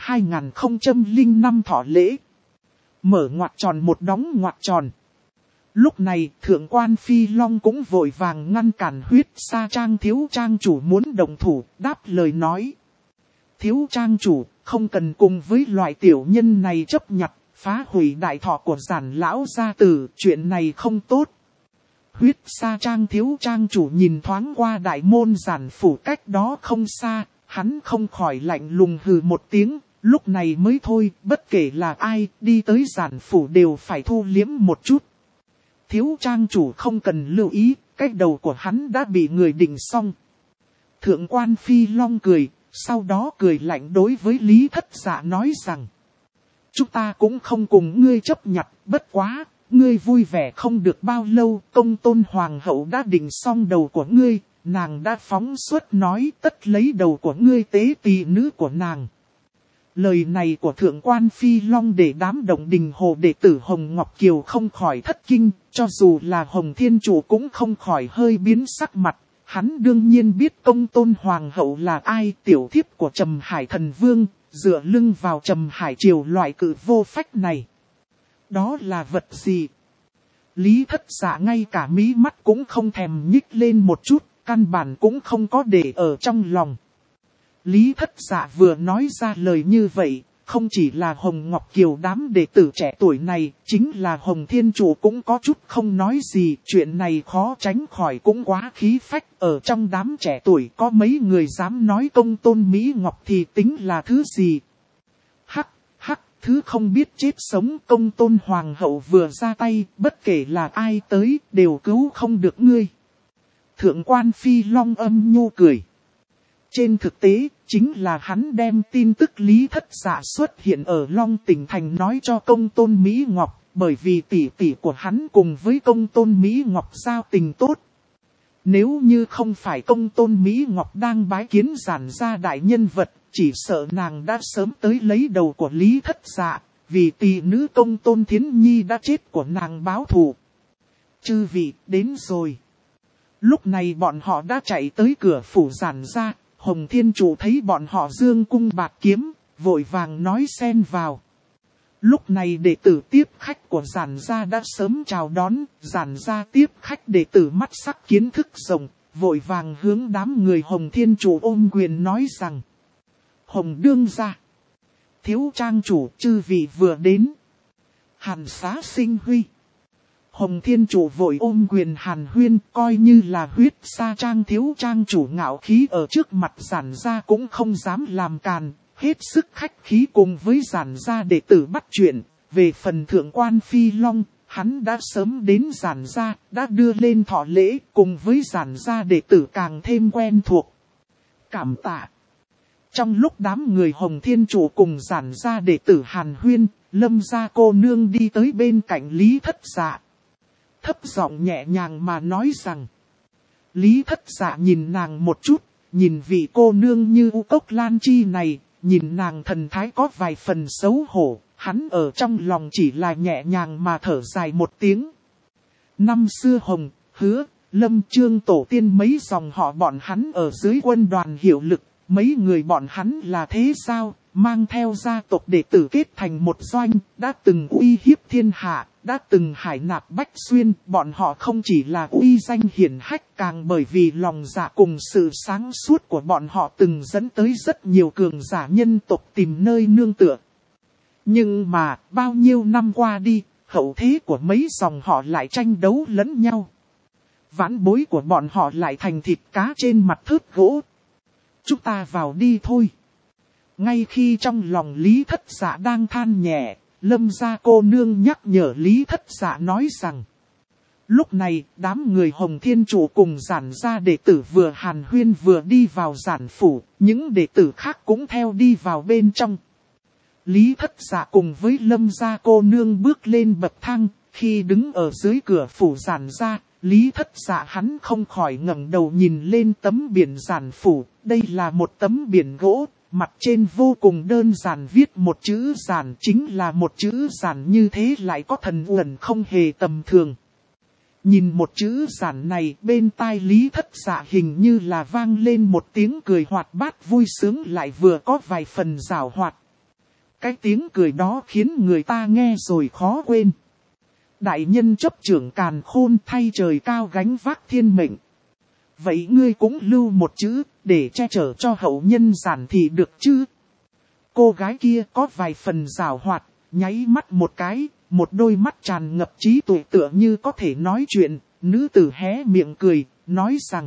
Speaker 1: 2005 thọ lễ. Mở ngoặc tròn một đóng ngoặc tròn. Lúc này thượng quan Phi Long cũng vội vàng ngăn cản huyết sa trang thiếu trang chủ muốn động thủ, đáp lời nói. Thiếu trang chủ, không cần cùng với loại tiểu nhân này chấp nhặt, phá hủy đại thọ của giản lão gia tử, chuyện này không tốt. Huyết sa trang thiếu trang chủ nhìn thoáng qua đại môn giản phủ cách đó không xa, hắn không khỏi lạnh lùng hừ một tiếng, lúc này mới thôi, bất kể là ai, đi tới giản phủ đều phải thu liếm một chút. Thiếu trang chủ không cần lưu ý, cách đầu của hắn đã bị người định xong. Thượng quan Phi Long cười, sau đó cười lạnh đối với Lý Thất Dạ nói rằng, chúng ta cũng không cùng ngươi chấp nhặt, bất quá, ngươi vui vẻ không được bao lâu, Công Tôn Hoàng hậu đã định xong đầu của ngươi, nàng đã phóng xuất nói tất lấy đầu của ngươi tế tỳ nữ của nàng. Lời này của Thượng quan Phi Long để đám Động Đình Hồ đệ tử Hồng Ngọc Kiều không khỏi thất kinh, cho dù là Hồng Thiên Chủ cũng không khỏi hơi biến sắc mặt. Hắn đương nhiên biết Công Tôn Hoàng hậu là ai, tiểu thiếp của Trầm Hải Thần Vương, dựa lưng vào Trầm Hải Triều loại cự vô phách này. Đó là vật gì? Lý Thất Dạ ngay cả mí mắt cũng không thèm nhích lên một chút, căn bản cũng không có để ở trong lòng. Lý Thất Dạ vừa nói ra lời như vậy, không chỉ là Hồng Ngọc Kiều đám đệ tử trẻ tuổi này, chính là Hồng Thiên Chủ cũng có chút không nói gì, chuyện này khó tránh khỏi cũng quá khí phách, ở trong đám trẻ tuổi có mấy người dám nói Công Tôn Mỹ Ngọc thì tính là thứ gì. Hắc, thứ không biết chết sống, Công Tôn Hoàng hậu vừa ra tay, bất kể là ai tới, đều cứu không được ngươi. Thượng quan Phi Long âm nhu cười. Trên thực tế, chính là hắn đem tin tức Lý Thất Dạ xuất hiện ở Long Tỉnh Thành nói cho Công Tôn Mỹ Ngọc, bởi vì tỷ tỷ của hắn cùng với Công Tôn Mỹ Ngọc giao tình tốt. Nếu như không phải Công Tôn Mỹ Ngọc đang bái kiến giản gia đại nhân vật, chỉ sợ nàng đã sớm tới lấy đầu của Lý Thất Dạ, vì tỷ nữ Công Tôn Thiến Nhi đã chết của nàng báo thù. Chư vị, đến rồi. Lúc này bọn họ đã chạy tới cửa phủ giản gia. Hồng Thiên Chủ thấy bọn họ dương cung bạt kiếm, vội vàng nói xen vào. Lúc này đệ tử tiếp khách của giản gia đã sớm chào đón, giản gia tiếp khách đệ tử mắt sắc kiến thức rộng, vội vàng hướng đám người Hồng Thiên Chủ ôm quyền nói rằng. Hồng đương gia, thiếu trang chủ chư vị vừa đến. Hàn Xá Sinh Huy. Hồng Thiên Chủ vội ôm quyền hàn huyên, coi như là huyết sa trang thiếu trang chủ ngạo khí ở trước mặt giản gia cũng không dám làm càn, hết sức khách khí cùng với giản gia đệ tử bắt chuyện. Về phần thượng quan Phi Long, hắn đã sớm đến giản gia, đã đưa lên thọ lễ, cùng với giản gia đệ tử càng thêm quen thuộc. Cảm tạ. Trong lúc đám người Hồng Thiên Chủ cùng giản gia đệ tử hàn huyên, Lâm gia cô nương đi tới bên cạnh Lý Thất Dạ. Thấp giọng nhẹ nhàng mà nói rằng. Lý Thất Dạ nhìn nàng một chút, nhìn vị cô nương như U Cốc Lan Chi này, nhìn nàng thần thái có vài phần xấu hổ, hắn ở trong lòng chỉ là nhẹ nhàng mà thở dài một tiếng. Năm xưa Hồng, Hứa, Lâm Trương tổ tiên mấy dòng họ bọn hắn ở dưới quân đoàn hiệu lực, mấy người bọn hắn là thế sao, mang theo gia tộc đệ tử kết thành một doanh, đã từng uy hiếp thiên hạ, đã từng hải nạp bách xuyên, bọn họ không chỉ là uy danh hiển hách, càng bởi vì lòng dạ cùng sự sáng suốt của bọn họ từng dẫn tới rất nhiều cường giả nhân tộc tìm nơi nương tựa. Nhưng mà, bao nhiêu năm qua đi, hậu thế của mấy dòng họ lại tranh đấu lẫn nhau. Vãn bối của bọn họ lại thành thịt cá trên mặt thớt gỗ. Chúng ta vào đi thôi. Ngay khi trong lòng Lý Thất Dạ đang than nhẹ, Lâm gia cô nương nhắc nhở Lý Thất Dạ nói rằng. Lúc này, đám người Hồng Thiên Chủ cùng giản gia đệ tử vừa hàn huyên vừa đi vào giản phủ, những đệ tử khác cũng theo đi vào bên trong. Lý Thất Dạ cùng với Lâm gia cô nương bước lên bậc thang, khi đứng ở dưới cửa phủ giản gia, Lý Thất Dạ hắn không khỏi ngẩng đầu nhìn lên tấm biển giản phủ, đây là một tấm biển gỗ. Mặt trên vô cùng đơn giản viết một chữ giản, chính là một chữ giản như thế lại có thần uẩn không hề tầm thường. Nhìn một chữ giản này bên tai Lý Thất Dạ hình như là vang lên một tiếng cười hoạt bát vui sướng lại vừa có vài phần giảo hoạt. Cái tiếng cười đó khiến người ta nghe rồi khó quên. Đại nhân chấp trưởng càn khôn thay trời cao gánh vác thiên mệnh. Vậy ngươi cũng lưu một chữ, để che chở cho hậu nhân giản thì được chứ? Cô gái kia có vài phần giảo hoạt, nháy mắt một cái, một đôi mắt tràn ngập trí tuệ tựa như có thể nói chuyện, nữ tử hé miệng cười, nói rằng.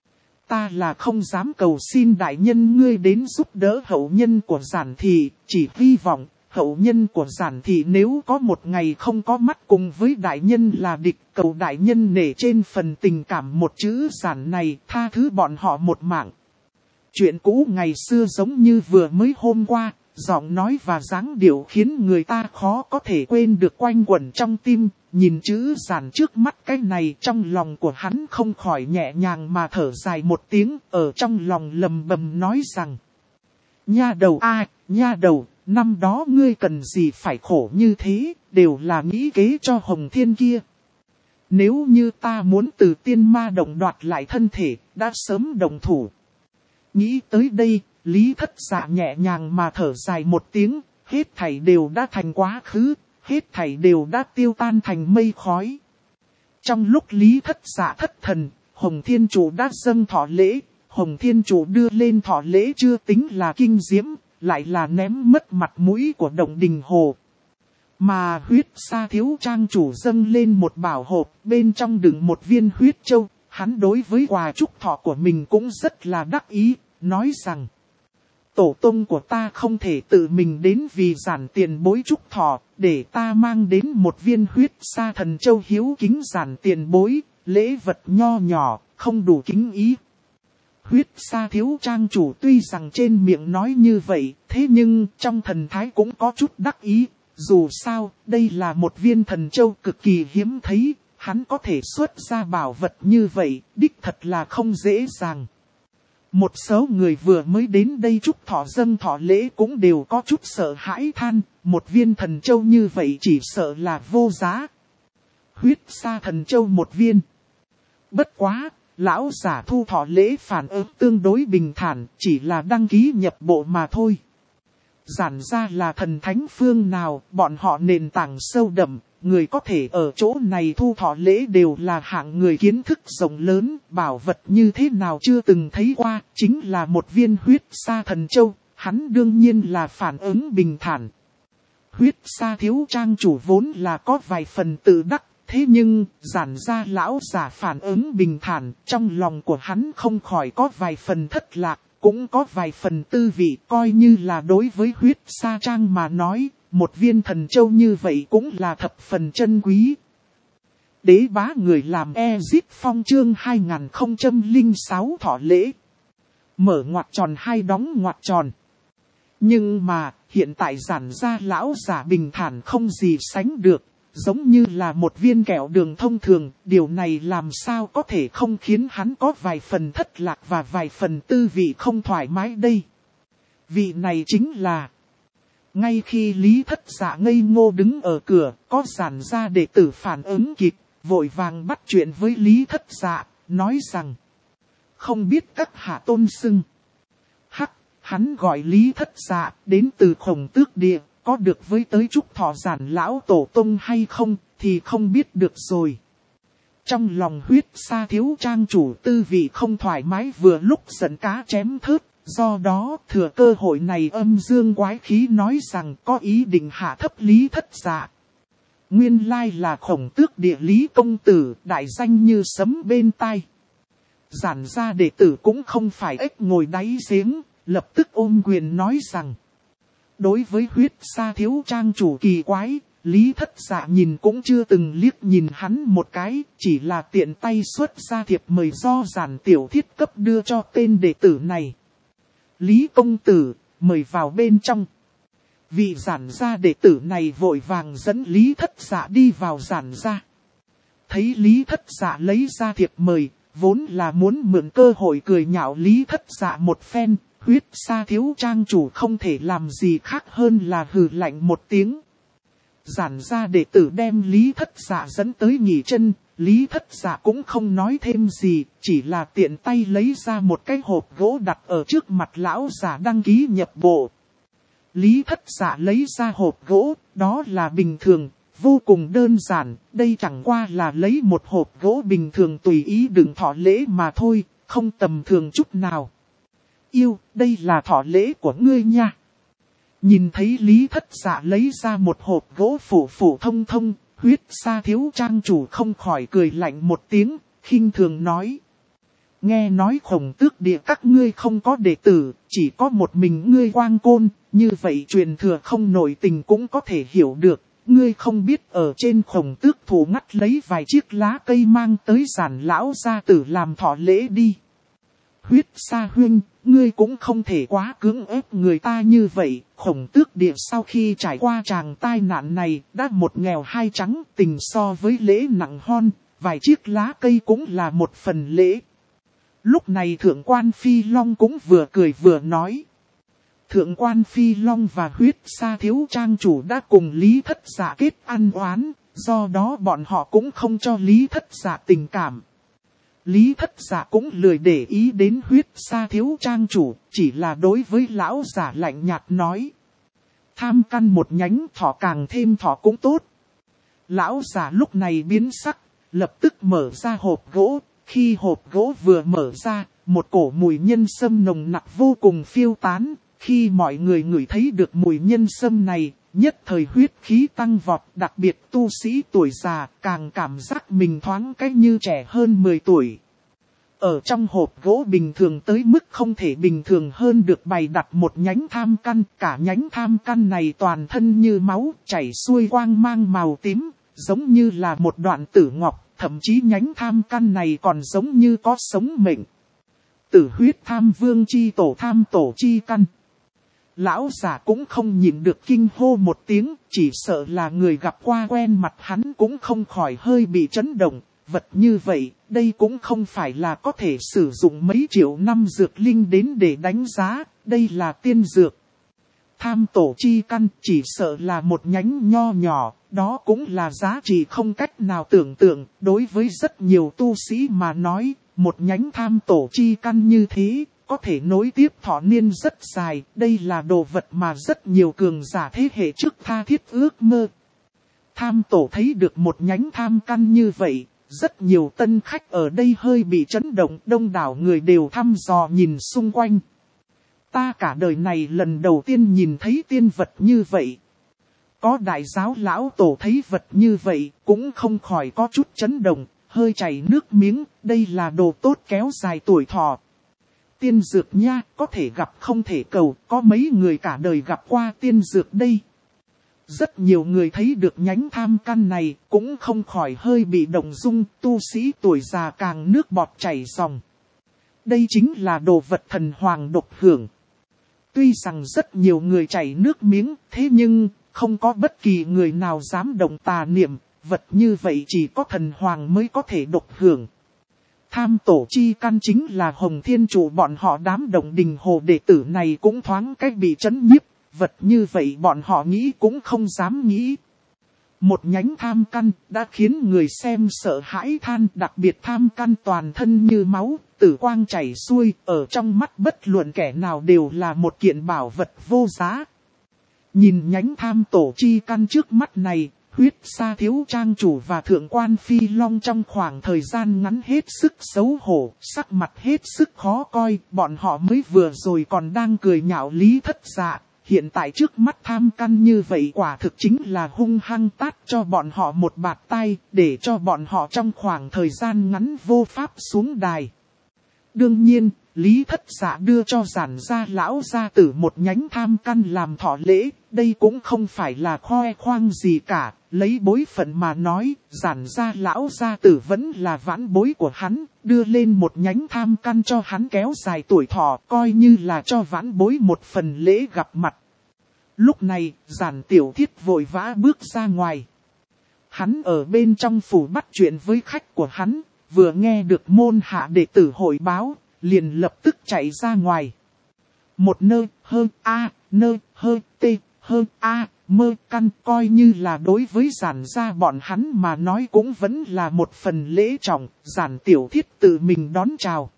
Speaker 1: Ta là không dám cầu xin đại nhân ngươi đến giúp đỡ hậu nhân của giản thị, chỉ hy vọng. Hậu nhân của giản thị nếu có một ngày không có mắt cùng với đại nhân là địch, cầu đại nhân nể trên phần tình cảm một chữ giản này, tha thứ bọn họ một mạng. Chuyện cũ ngày xưa giống như vừa mới hôm qua, giọng nói và dáng điệu khiến người ta khó có thể quên được quanh quẩn trong tim, nhìn chữ giản trước mắt cái này trong lòng của hắn không khỏi nhẹ nhàng mà thở dài một tiếng, ở trong lòng lầm bầm nói rằng. Nha đầu a, nha đầu. Năm đó ngươi cần gì phải khổ như thế, đều là nghĩ kế cho Hồng Thiên kia. Nếu như ta muốn từ tiên ma động đoạt lại thân thể, đã sớm động thủ. Nghĩ tới đây, Lý Thất Dạ nhẹ nhàng mà thở dài một tiếng, hết thảy đều đã thành quá khứ, hết thảy đều đã tiêu tan thành mây khói. Trong lúc Lý Thất Dạ thất thần, Hồng Thiên Chủ đã dâng thọ lễ, Hồng Thiên Chủ đưa lên thọ lễ chưa tính là kinh diễm. Lại là ném mất mặt mũi của Động Đình Hồ. Mà huyết sa thiếu trang chủ dâng lên một bảo hộp, bên trong đựng một viên huyết châu. Hắn đối với quà chúc thọ của mình cũng rất là đắc ý, nói rằng. Tổ tông của ta không thể tự mình đến vì giản tiền bối chúc thọ, để ta mang đến một viên huyết sa thần châu hiếu kính giản tiền bối, lễ vật nho nhỏ, không đủ kính ý. Huyết sa thiếu trang chủ tuy rằng trên miệng nói như vậy, thế nhưng trong thần thái cũng có chút đắc ý. Dù sao, đây là một viên thần châu cực kỳ hiếm thấy, hắn có thể xuất ra bảo vật như vậy, đích thật là không dễ dàng. Một số người vừa mới đến đây chúc thọ dâng thọ lễ cũng đều có chút sợ hãi than, một viên thần châu như vậy chỉ sợ là vô giá. Huyết sa thần châu một viên. Bất quá! Lão giả thu thọ lễ phản ứng tương đối bình thản, chỉ là đăng ký nhập bộ mà thôi. Giản ra là thần thánh phương nào, bọn họ nền tảng sâu đậm, người có thể ở chỗ này thu thọ lễ đều là hạng người kiến thức rộng lớn, bảo vật như thế nào chưa từng thấy qua, chính là một viên huyết sa thần châu, hắn đương nhiên là phản ứng bình thản. Huyết sa thiếu trang chủ vốn là có vài phần tự đắc, thế nhưng giản ra lão giả phản ứng bình thản, trong lòng của hắn không khỏi có vài phần thất lạc. Cũng có vài phần tư vị, coi như là đối với huyết sa trang mà nói, một viên thần châu như vậy cũng là thập phần chân quý. Đế bá người làm Ezip Phong chương 2006 thọ lễ. Mở ngoặc tròn hai đóng ngoặc tròn. Nhưng mà, hiện tại giản ra lão giả bình thản không gì sánh được. Giống như là một viên kẹo đường thông thường, điều này làm sao có thể không khiến hắn có vài phần thất lạc và vài phần tư vị không thoải mái đây. Vị này chính là... Ngay khi Lý Thất Dạ ngây ngô đứng ở cửa, có giản ra đệ tử phản ứng kịp, vội vàng bắt chuyện với Lý Thất Dạ, nói rằng không biết các hạ tôn xưng. Hắc, hắn gọi Lý Thất Dạ, đến từ Khổng Tước Địa. Có được với tới chúc thọ giản lão tổ tông hay không, thì không biết được rồi. Trong lòng huyết sa thiếu trang chủ tư vị không thoải mái vừa lúc giận cá chém thớt, do đó thừa cơ hội này âm dương quái khí nói rằng có ý định hạ thấp Lý Thất Dạ. Nguyên lai là Khổng Tước Địa Lý công tử, đại danh như sấm bên tai. Giản gia đệ tử cũng không phải ếch ngồi đáy giếng, lập tức ôm quyền nói rằng. Đối với huyết sa thiếu trang chủ kỳ quái, Lý Thất Dạ nhìn cũng chưa từng liếc nhìn hắn một cái, chỉ là tiện tay xuất ra thiệp mời do giản tiểu thiết cấp đưa cho tên đệ tử này. Lý công tử, mời vào bên trong. Vị giản gia đệ tử này vội vàng dẫn Lý Thất Dạ đi vào giản gia. Thấy Lý Thất Dạ lấy ra thiệp mời, vốn là muốn mượn cơ hội cười nhạo Lý Thất Dạ một phen. Huyết sa thiếu trang chủ không thể làm gì khác hơn là hừ lạnh một tiếng. Giản ra đệ tử đem Lý Thất Dạ dẫn tới nghỉ chân, Lý Thất Dạ cũng không nói thêm gì, chỉ là tiện tay lấy ra một cái hộp gỗ đặt ở trước mặt lão giả đăng ký nhập bộ. Lý Thất Dạ lấy ra hộp gỗ, đó là bình thường, vô cùng đơn giản, đây chẳng qua là lấy một hộp gỗ bình thường tùy ý đựng thọ lễ mà thôi, không tầm thường chút nào. Yêu, đây là thọ lễ của ngươi nha. Nhìn thấy Lý Thất Dạ lấy ra một hộp gỗ phổ thông thông, huyết sa thiếu trang chủ không khỏi cười lạnh một tiếng, khinh thường nói. Nghe nói Khổng Tước Địa các ngươi không có đệ tử, chỉ có một mình ngươi Quang Côn, như vậy truyền thừa không nổi tình cũng có thể hiểu được. Ngươi không biết ở trên Khổng Tước thủ ngắt lấy vài chiếc lá cây mang tới giản lão gia tử làm thọ lễ đi. Huyết sa huynh, ngươi cũng không thể quá cưỡng ép người ta như vậy. Khổng Tước Địa sau khi trải qua tràng tai nạn này, đã một nghèo hai trắng, tình so với lễ nặng hon, vài chiếc lá cây cũng là một phần lễ. Lúc này Thượng quan Phi Long cũng vừa cười vừa nói. Thượng quan Phi Long và huyết sa thiếu trang chủ đã cùng Lý Thất Dạ kết ăn oán, do đó bọn họ cũng không cho Lý Thất Dạ tình cảm. Lý Thất Dạ cũng lười để ý đến huyết sa thiếu trang chủ, chỉ là đối với lão giả lạnh nhạt nói. Tham căn một nhánh thọ càng thêm thọ cũng tốt. Lão giả lúc này biến sắc, lập tức mở ra hộp gỗ, khi hộp gỗ vừa mở ra, một cổ mùi nhân sâm nồng nặc vô cùng phiêu tán, khi mọi người ngửi thấy được mùi nhân sâm này, nhất thời huyết khí tăng vọt, đặc biệt tu sĩ tuổi già, càng cảm giác mình thoáng cách như trẻ hơn 10 tuổi. Ở trong hộp gỗ bình thường tới mức không thể bình thường hơn được bày đặt một nhánh tham căn, cả nhánh tham căn này toàn thân như máu, chảy xuôi quang mang màu tím, giống như là một đoạn tử ngọc, thậm chí nhánh tham căn này còn giống như có sống mệnh. Tử huyết tham vương chi tổ tham tổ chi căn. Lão giả cũng không nhịn được kinh hô một tiếng, chỉ sợ là người gặp qua quen mặt hắn cũng không khỏi hơi bị chấn động. Vật như vậy, đây cũng không phải là có thể sử dụng mấy triệu năm dược linh đến để đánh giá, đây là tiên dược. Tham tổ chi căn chỉ sợ là một nhánh nho nhỏ, đó cũng là giá trị không cách nào tưởng tượng, đối với rất nhiều tu sĩ mà nói, một nhánh tham tổ chi căn như thế, có thể nối tiếp thọ niên rất dài, đây là đồ vật mà rất nhiều cường giả thế hệ trước tha thiết ước mơ. Tham tổ thấy được một nhánh tham căn như vậy, rất nhiều tân khách ở đây hơi bị chấn động, đông đảo người đều thăm dò nhìn xung quanh. Ta cả đời này lần đầu tiên nhìn thấy tiên vật như vậy. Có đại giáo lão tổ thấy vật như vậy, cũng không khỏi có chút chấn động, hơi chảy nước miếng, đây là đồ tốt kéo dài tuổi thọ. Tiên dược nha, có thể gặp không thể cầu, có mấy người cả đời gặp qua tiên dược đây. Rất nhiều người thấy được nhánh tham căn này, cũng không khỏi hơi bị động dung, tu sĩ tuổi già càng nước bọt chảy ròng. Đây chính là đồ vật thần hoàng độc hưởng. Tuy rằng rất nhiều người chảy nước miếng, thế nhưng không có bất kỳ người nào dám động tà niệm, vật như vậy chỉ có thần hoàng mới có thể độc hưởng. Tham tổ chi căn chính là Hồng Thiên Trụ, bọn họ đám Động Đình Hồ đệ tử này cũng thoáng cách bị chấn nhiếp, vật như vậy bọn họ nghĩ cũng không dám nghĩ. Một nhánh tham căn đã khiến người xem sợ hãi than, đặc biệt tham căn toàn thân như máu, tử quang chảy xuôi, ở trong mắt bất luận kẻ nào đều là một kiện bảo vật vô giá. Nhìn nhánh tham tổ chi căn trước mắt này, Huyết Sa thiếu trang chủ và thượng quan Phi Long trong khoảng thời gian ngắn hết sức xấu hổ, sắc mặt hết sức khó coi, bọn họ mới vừa rồi còn đang cười nhạo Lý Thất Dạ. Hiện tại trước mắt tham căn như vậy quả thực chính là hung hăng tát cho bọn họ một bạt tay, để cho bọn họ trong khoảng thời gian ngắn vô pháp xuống đài. Đương nhiên, Lý Thất Dạ đưa cho Giản gia lão gia tử một nhánh tham căn làm thọ lễ, đây cũng không phải là khoe khoang gì cả, lấy bối phận mà nói, Giản gia lão gia tử vẫn là vãn bối của hắn, đưa lên một nhánh tham căn cho hắn kéo dài tuổi thọ, coi như là cho vãn bối một phần lễ gặp mặt. Lúc này, Giản Tiểu Thiết vội vã bước ra ngoài. Hắn ở bên trong phủ bắt chuyện với khách của hắn, vừa nghe được môn hạ đệ tử hội báo, liền lập tức chạy ra ngoài. Một nơi hơn A, nơi hơn T, hơn A, mơ căn coi như là đối với Giản gia bọn hắn mà nói cũng vẫn là một phần lễ trọng, Giản Tiểu Thiết tự mình đón chào.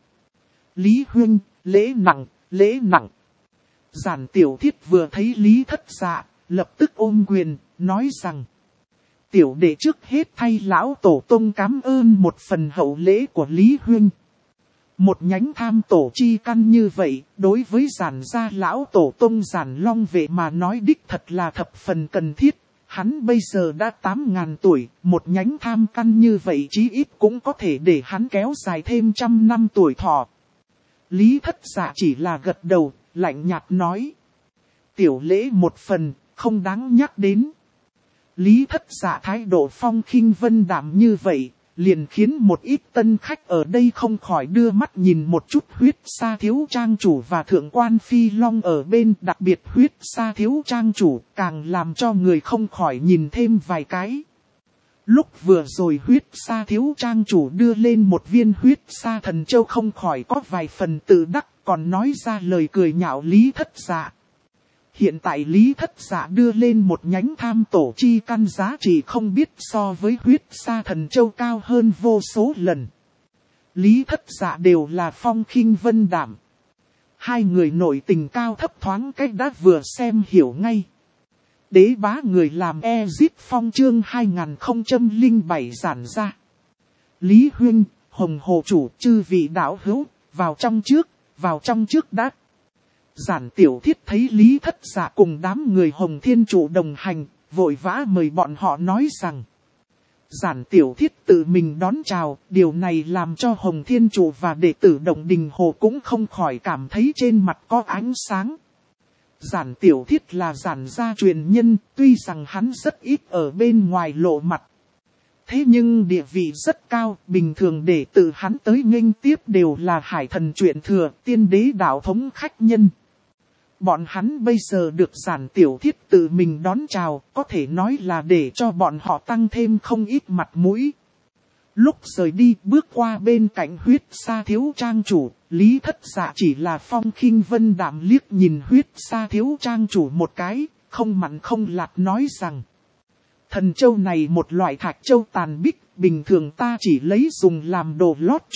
Speaker 1: Lý huynh, lễ nặng, lễ nặng. Giản Tiểu Thiết vừa thấy Lý Thất Dạ, lập tức ôm quyền, nói rằng: tiểu đệ trước hết thay lão tổ tông cảm ơn một phần hậu lễ của Lý huynh. Một nhánh tham tổ chi căn như vậy, đối với Giản gia lão tổ tông Giản Long Vệ mà nói đích thật là thập phần cần thiết. Hắn bây giờ đã 8.000 tuổi, một nhánh tham căn như vậy chí ít cũng có thể để hắn kéo dài thêm 100 năm tuổi thọ. Lý Thất Dạ chỉ là gật đầu, lạnh nhạt nói: tiểu lễ một phần, không đáng nhắc đến. Lý Thất Dạ thái độ phong khinh vân đạm như vậy, liền khiến một ít tân khách ở đây không khỏi đưa mắt nhìn một chút Huyết Sa thiếu trang chủ và thượng quan Phi Long ở bên, đặc biệt Huyết Sa thiếu trang chủ càng làm cho người không khỏi nhìn thêm vài cái. Lúc vừa rồi Huyết Sa thiếu trang chủ đưa lên một viên Huyết Sa thần châu không khỏi có vài phần tự đắc, còn nói ra lời cười nhạo Lý Thất Dạ. Hiện tại Lý Thất Dạ đưa lên một nhánh tham tổ chi căn giá trị không biết so với Huyết Sa thần châu cao hơn vô số lần. Lý Thất Dạ đều là phong khinh vân đạm. Hai người nội tình cao thấp thoáng cách đã vừa xem hiểu ngay. Đế bá người làm Ezip Phong chương 2007 giản ra. Lý huynh, Hồng Hồ chủ, chư vị đạo hữu, vào trong trước đã. Giản Tiểu Thiết thấy Lý Thất Dạ cùng đám người Hồng Thiên Trụ đồng hành, vội vã mời bọn họ nói rằng. Giản Tiểu Thiết tự mình đón chào, điều này làm cho Hồng Thiên Trụ và đệ tử Động Đình Hồ cũng không khỏi cảm thấy trên mặt có ánh sáng. Giản Tiểu Thiết là Giản gia truyền nhân, tuy rằng hắn rất ít ở bên ngoài lộ mặt. Thế nhưng địa vị rất cao, bình thường đệ tử hắn tới nghênh tiếp đều là hải thần truyện thừa, tiên đế đạo thống khách nhân. Bọn hắn bây giờ được Giản Tiểu Thiết tự mình đón chào, có thể nói là để cho bọn họ tăng thêm không ít mặt mũi. Lúc rời đi bước qua bên cạnh Huyết Sa thiếu trang chủ, Lý Thất Dạ chỉ là phong khinh vân đạm liếc nhìn Huyết Sa thiếu trang chủ một cái, không mặn không lạt nói rằng. Thần châu này một loại thạch châu tàn bích, bình thường ta chỉ lấy dùng làm đồ lót chuồng,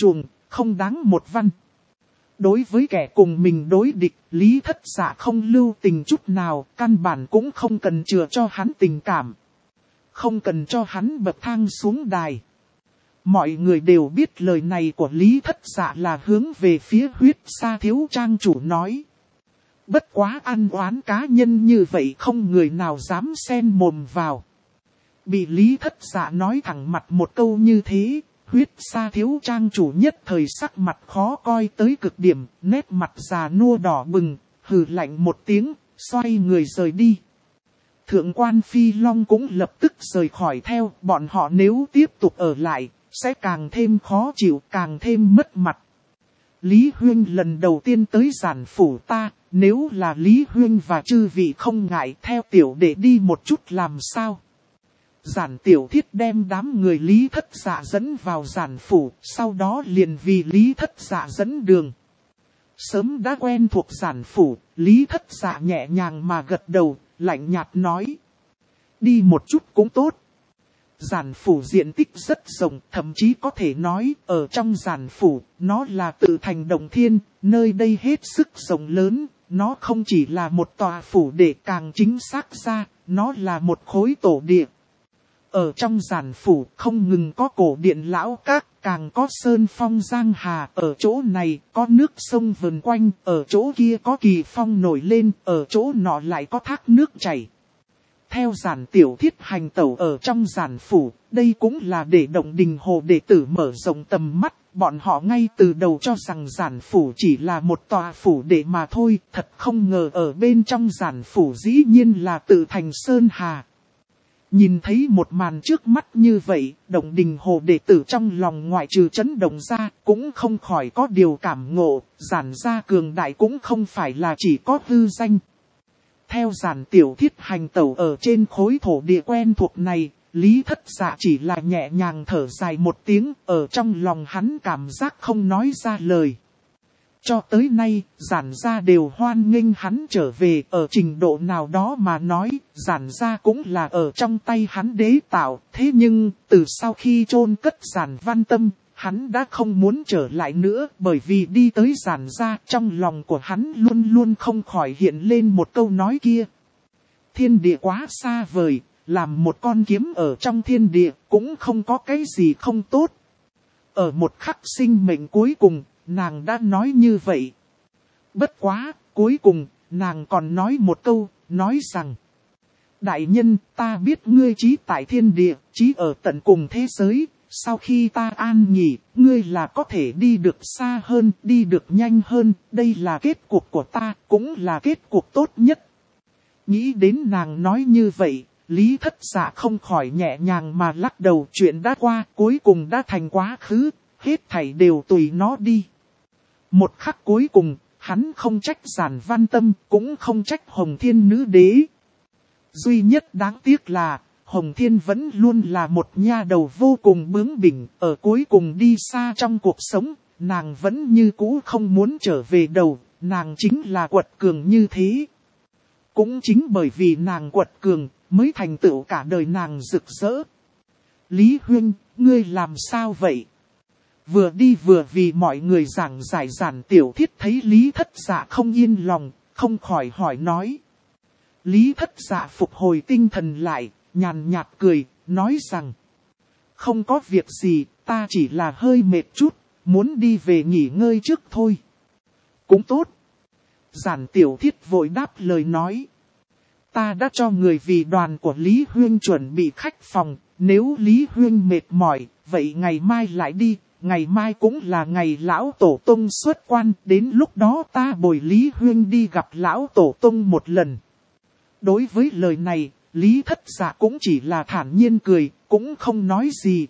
Speaker 1: không đáng một văn. Đối với kẻ cùng mình đối địch, Lý Thất Dạ không lưu tình chút nào, căn bản cũng không cần chừa cho hắn tình cảm. Không cần cho hắn bậc thang xuống đài. Mọi người đều biết lời này của Lý Thất Dạ là hướng về phía Huyết Sa thiếu trang chủ nói. Bất quá ăn oán cá nhân như vậy không người nào dám xen mồm vào. Bị Lý Thất Dạ nói thẳng mặt một câu như thế, Huyết Sa thiếu trang chủ nhất thời sắc mặt khó coi tới cực điểm, nét mặt già nua đỏ bừng, hừ lạnh một tiếng, xoay người rời đi. Thượng quan Phi Long cũng lập tức rời khỏi theo, bọn họ nếu tiếp tục ở lại, sẽ càng thêm khó chịu, càng thêm mất mặt. Lý Huyên lần đầu tiên tới giản phủ ta, nếu là Lý Huyên và chư vị không ngại theo tiểu đệ đi một chút làm sao. Giản Tiểu Thiết đem đám người Lý Thất Dạ dẫn vào giản phủ, sau đó liền vì Lý Thất Dạ dẫn đường. Sớm đã quen thuộc giản phủ, Lý Thất Dạ nhẹ nhàng mà gật đầu, lạnh nhạt nói. Đi một chút cũng tốt. Giản phủ diện tích rất rộng, thậm chí có thể nói, ở trong giản phủ, nó là tự thành động thiên, nơi đây hết sức rộng lớn, nó không chỉ là một tòa phủ để càng chính xác ra, nó là một khối tổ địa. Ở trong giản phủ không ngừng có cổ điện lão các, càng có sơn phong giang hà, ở chỗ này có nước sông vần quanh, ở chỗ kia có kỳ phong nổi lên, ở chỗ nọ lại có thác nước chảy. Theo Giản Tiểu Thiết hành tẩu ở trong giản phủ, đây cũng là để Động Đình Hồ đệ tử mở rộng tầm mắt, bọn họ ngay từ đầu cho rằng giản phủ chỉ là một tòa phủ đệ mà thôi, thật không ngờ ở bên trong giản phủ dĩ nhiên là tự thành sơn hà. Nhìn thấy một màn trước mắt như vậy, Động Đình Hồ đệ tử trong lòng ngoại trừ chấn động ra, cũng không khỏi có điều cảm ngộ, giản gia cường đại cũng không phải là chỉ có hư danh. Theo Giản Tiểu Thiết hành tẩu ở trên khối thổ địa quen thuộc này, Lý Thất Dạ chỉ là nhẹ nhàng thở dài một tiếng, ở trong lòng hắn cảm giác không nói ra lời. Cho tới nay, Giản gia đều hoan nghênh hắn trở về, ở trình độ nào đó mà nói, Giản gia cũng là ở trong tay hắn đế tạo. Thế nhưng, từ sau khi chôn cất Giản Văn Tâm, hắn đã không muốn trở lại nữa, bởi vì đi tới Giản gia, trong lòng của hắn luôn luôn không khỏi hiện lên một câu nói kia. Thiên địa quá xa vời, làm một con kiếm ở trong thiên địa, cũng không có cái gì không tốt. Ở một khắc sinh mệnh cuối cùng, nàng đã nói như vậy. Bất quá, cuối cùng, nàng còn nói một câu, nói rằng: Đại nhân, ta biết ngươi trí tại thiên địa, trí ở tận cùng thế giới, sau khi ta an nghỉ, ngươi là có thể đi được xa hơn, đi được nhanh hơn, đây là kết cục của ta, cũng là kết cục tốt nhất. Nghĩ đến nàng nói như vậy, Lý Thất Dạ không khỏi nhẹ nhàng mà lắc đầu, chuyện đã qua, cuối cùng đã thành quá khứ, hết thảy đều tùy nó đi. Một khắc cuối cùng, hắn không trách Giản Văn Tâm, cũng không trách Hồng Thiên Nữ Đế. Duy nhất đáng tiếc là, Hồng Thiên vẫn luôn là một nha đầu vô cùng bướng bỉnh, ở cuối cùng đi xa trong cuộc sống, nàng vẫn như cũ không muốn trở về đầu, nàng chính là quật cường như thế. Cũng chính bởi vì nàng quật cường, mới thành tựu cả đời nàng rực rỡ. Lý Huynh, ngươi làm sao vậy? Vừa đi vừa vì mọi người giảng giải. Giản Tiểu Thiết thấy Lý Thất Dạ không yên lòng, không khỏi hỏi nói. Lý Thất Dạ phục hồi tinh thần lại, nhàn nhạt cười, nói rằng: Không có việc gì, ta chỉ là hơi mệt chút, muốn đi về nghỉ ngơi trước thôi. Cũng tốt. Giản Tiểu Thiết vội đáp lời nói. Ta đã cho người vì đoàn của Lý Huyên chuẩn bị khách phòng, nếu Lý Huyên mệt mỏi, vậy ngày mai lại đi. Ngày mai cũng là ngày lão tổ tông xuất quan, đến lúc đó ta bồi Lý Huyên đi gặp lão tổ tông một lần. Đối với lời này, Lý Thất Dạ cũng chỉ là thản nhiên cười, cũng không nói gì.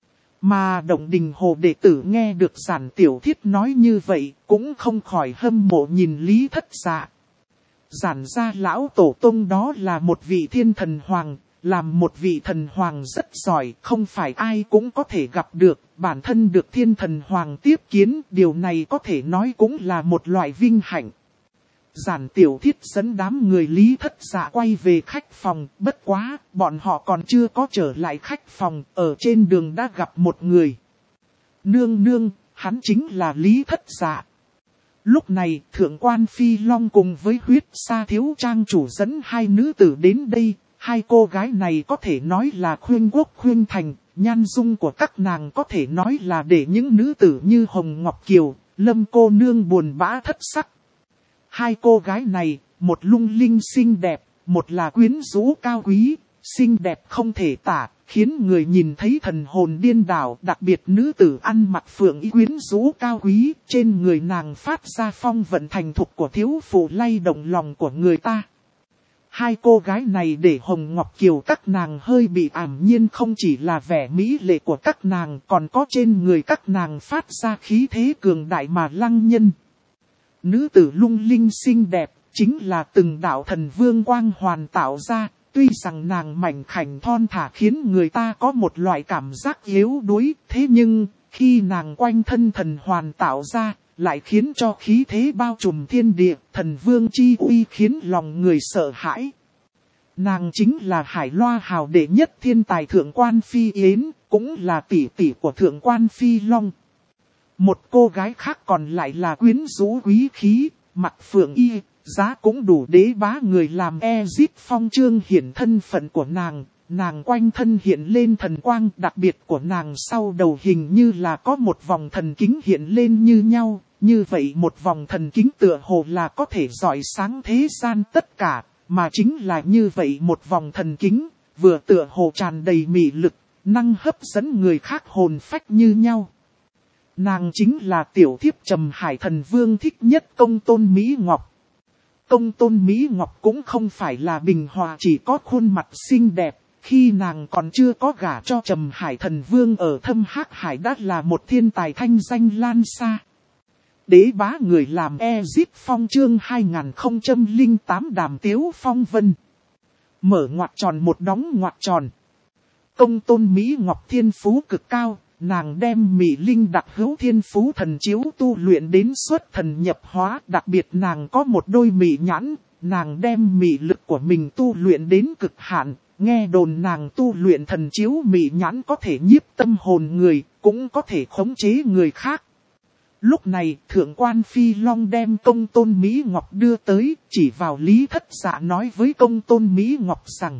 Speaker 1: Mà Động Đình Hồ đệ tử nghe được Giản Tiểu Thiết nói như vậy, cũng không khỏi hâm mộ nhìn Lý Thất Dạ. Giản gia lão tổ tông đó là một vị thiên thần hoàng, làm một vị thần hoàng rất giỏi, không phải ai cũng có thể gặp được, bản thân được thiên thần hoàng tiếp kiến, điều này có thể nói cũng là một loại vinh hạnh. Giản Tiểu Thiết dẫn đám người Lý Thất Dạ quay về khách phòng, bất quá, bọn họ còn chưa có trở lại khách phòng, ở trên đường đã gặp một người. Nương nương, hắn chính là Lý Thất Dạ. Lúc này, Thượng quan Phi Long cùng với Huyết Sa thiếu trang chủ dẫn hai nữ tử đến đây. Hai cô gái này có thể nói là khuyên quốc khuyên thành, nhan dung của các nàng có thể nói là để những nữ tử như Hồng Ngọc Kiều, Lâm cô nương buồn bã thất sắc. Hai cô gái này, một lung linh xinh đẹp, một là quyến rũ cao quý, xinh đẹp không thể tả, khiến người nhìn thấy thần hồn điên đảo. Đặc biệt nữ tử ăn mặc phượng y quyến rũ cao quý, trên người nàng phát ra phong vận thành thục của thiếu phụ lay động lòng của người ta. Hai cô gái này để Hồng Ngọc Kiều các nàng hơi bị ảm nhiên, không chỉ là vẻ mỹ lệ của các nàng, còn có trên người các nàng phát ra khí thế cường đại mà lăng nhân. Nữ tử lung linh xinh đẹp, chính là từng đạo thần vương quang hoàn tạo ra, tuy rằng nàng mảnh khảnh thon thả khiến người ta có một loại cảm giác yếu đuối, thế nhưng, khi nàng quanh thân thần hoàn tạo ra, lại khiến cho khí thế bao trùm thiên địa, thần vương chi uy khiến lòng người sợ hãi. Nàng chính là Hải Loa hào đệ nhất thiên tài Thượng quan Phi Yến, cũng là tỷ tỷ của Thượng quan Phi Long. Một cô gái khác còn lại là quyến rũ quý khí, mặc phượng y, giá cũng đủ đế bá người làm Ezit Phong chương hiển thân phận của nàng. Nàng quanh thân hiện lên thần quang, đặc biệt của nàng sau đầu hình như là có một vòng thần kính hiện lên như nhau. Như vậy một vòng thần kính tựa hồ là có thể rọi sáng thế gian tất cả, mà chính là như vậy một vòng thần kính, vừa tựa hồ tràn đầy mị lực, năng hấp dẫn người khác hồn phách như nhau. Nàng chính là tiểu thiếp Trầm Hải Thần Vương thích nhất Công Tôn Mỹ Ngọc. Công Tôn Mỹ Ngọc cũng không phải là bình hòa chỉ có khuôn mặt xinh đẹp, khi nàng còn chưa có gả cho Trầm Hải Thần Vương ở Thâm Hắc Hải đã là một thiên tài thanh danh lan xa. Đế bá người làm Ezit Phong chương 2008 Đàm Tiếu Phong Vân. Mở ngoặc tròn một đóng ngoặc tròn. Công Tôn Mỹ Ngọc thiên phú cực cao, nàng đem Mị Linh đặc hữu thiên phú thần chiếu tu luyện đến xuất thần nhập hóa. Đặc biệt nàng có một đôi mị nhãn, nàng đem mị lực của mình tu luyện đến cực hạn. Nghe đồn nàng tu luyện thần chiếu mị nhãn có thể nhiếp tâm hồn người, cũng có thể khống chế người khác. Lúc này, Thượng quan Phi Long đem Công Tôn Mỹ Ngọc đưa tới, chỉ vào Lý Thất Dạ nói với Công Tôn Mỹ Ngọc rằng.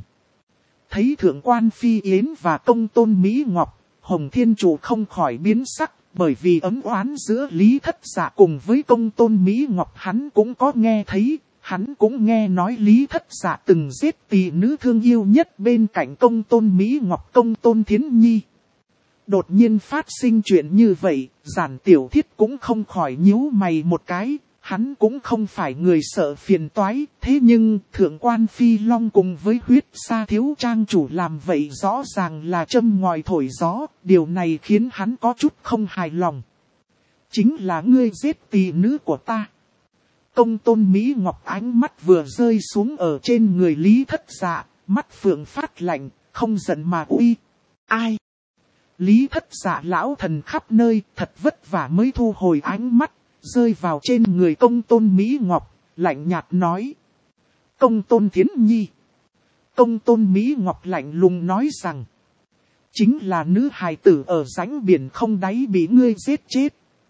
Speaker 1: Thấy Thượng quan Phi Yến và Công Tôn Mỹ Ngọc, Hồng Thiên Chủ không khỏi biến sắc, bởi vì ấm oán giữa Lý Thất Dạ cùng với Công Tôn Mỹ Ngọc hắn cũng có nghe thấy. Hắn cũng nghe nói Lý Thất Dạ từng giết tỷ nữ thương yêu nhất bên cạnh Công Tôn Mỹ Ngọc, Công Tôn Thiến Nhi. Đột nhiên phát sinh chuyện như vậy, Giản Tiểu Thiết cũng không khỏi nhíu mày một cái, hắn cũng không phải người sợ phiền toái, thế nhưng Thượng quan Phi Long cùng với Huyết Sa thiếu trang chủ làm vậy rõ ràng là châm ngòi thổi gió, điều này khiến hắn có chút không hài lòng. Chính là ngươi giết tỷ nữ của ta. Công Tôn Mỹ Ngọc ánh mắt vừa rơi xuống ở trên người Lý Thất Dạ, mắt phượng phát lạnh, không giận mà uy. Ai? Lý Thất Dạ lão thần khắp nơi, thật vất vả mới thu hồi ánh mắt, rơi vào trên người Công Tôn Mỹ Ngọc, lạnh nhạt nói. Công Tôn Thiến Nhi. Công Tôn Mỹ Ngọc lạnh lùng nói rằng. Chính là nữ hài tử ở rãnh biển không đáy bị ngươi giết chết.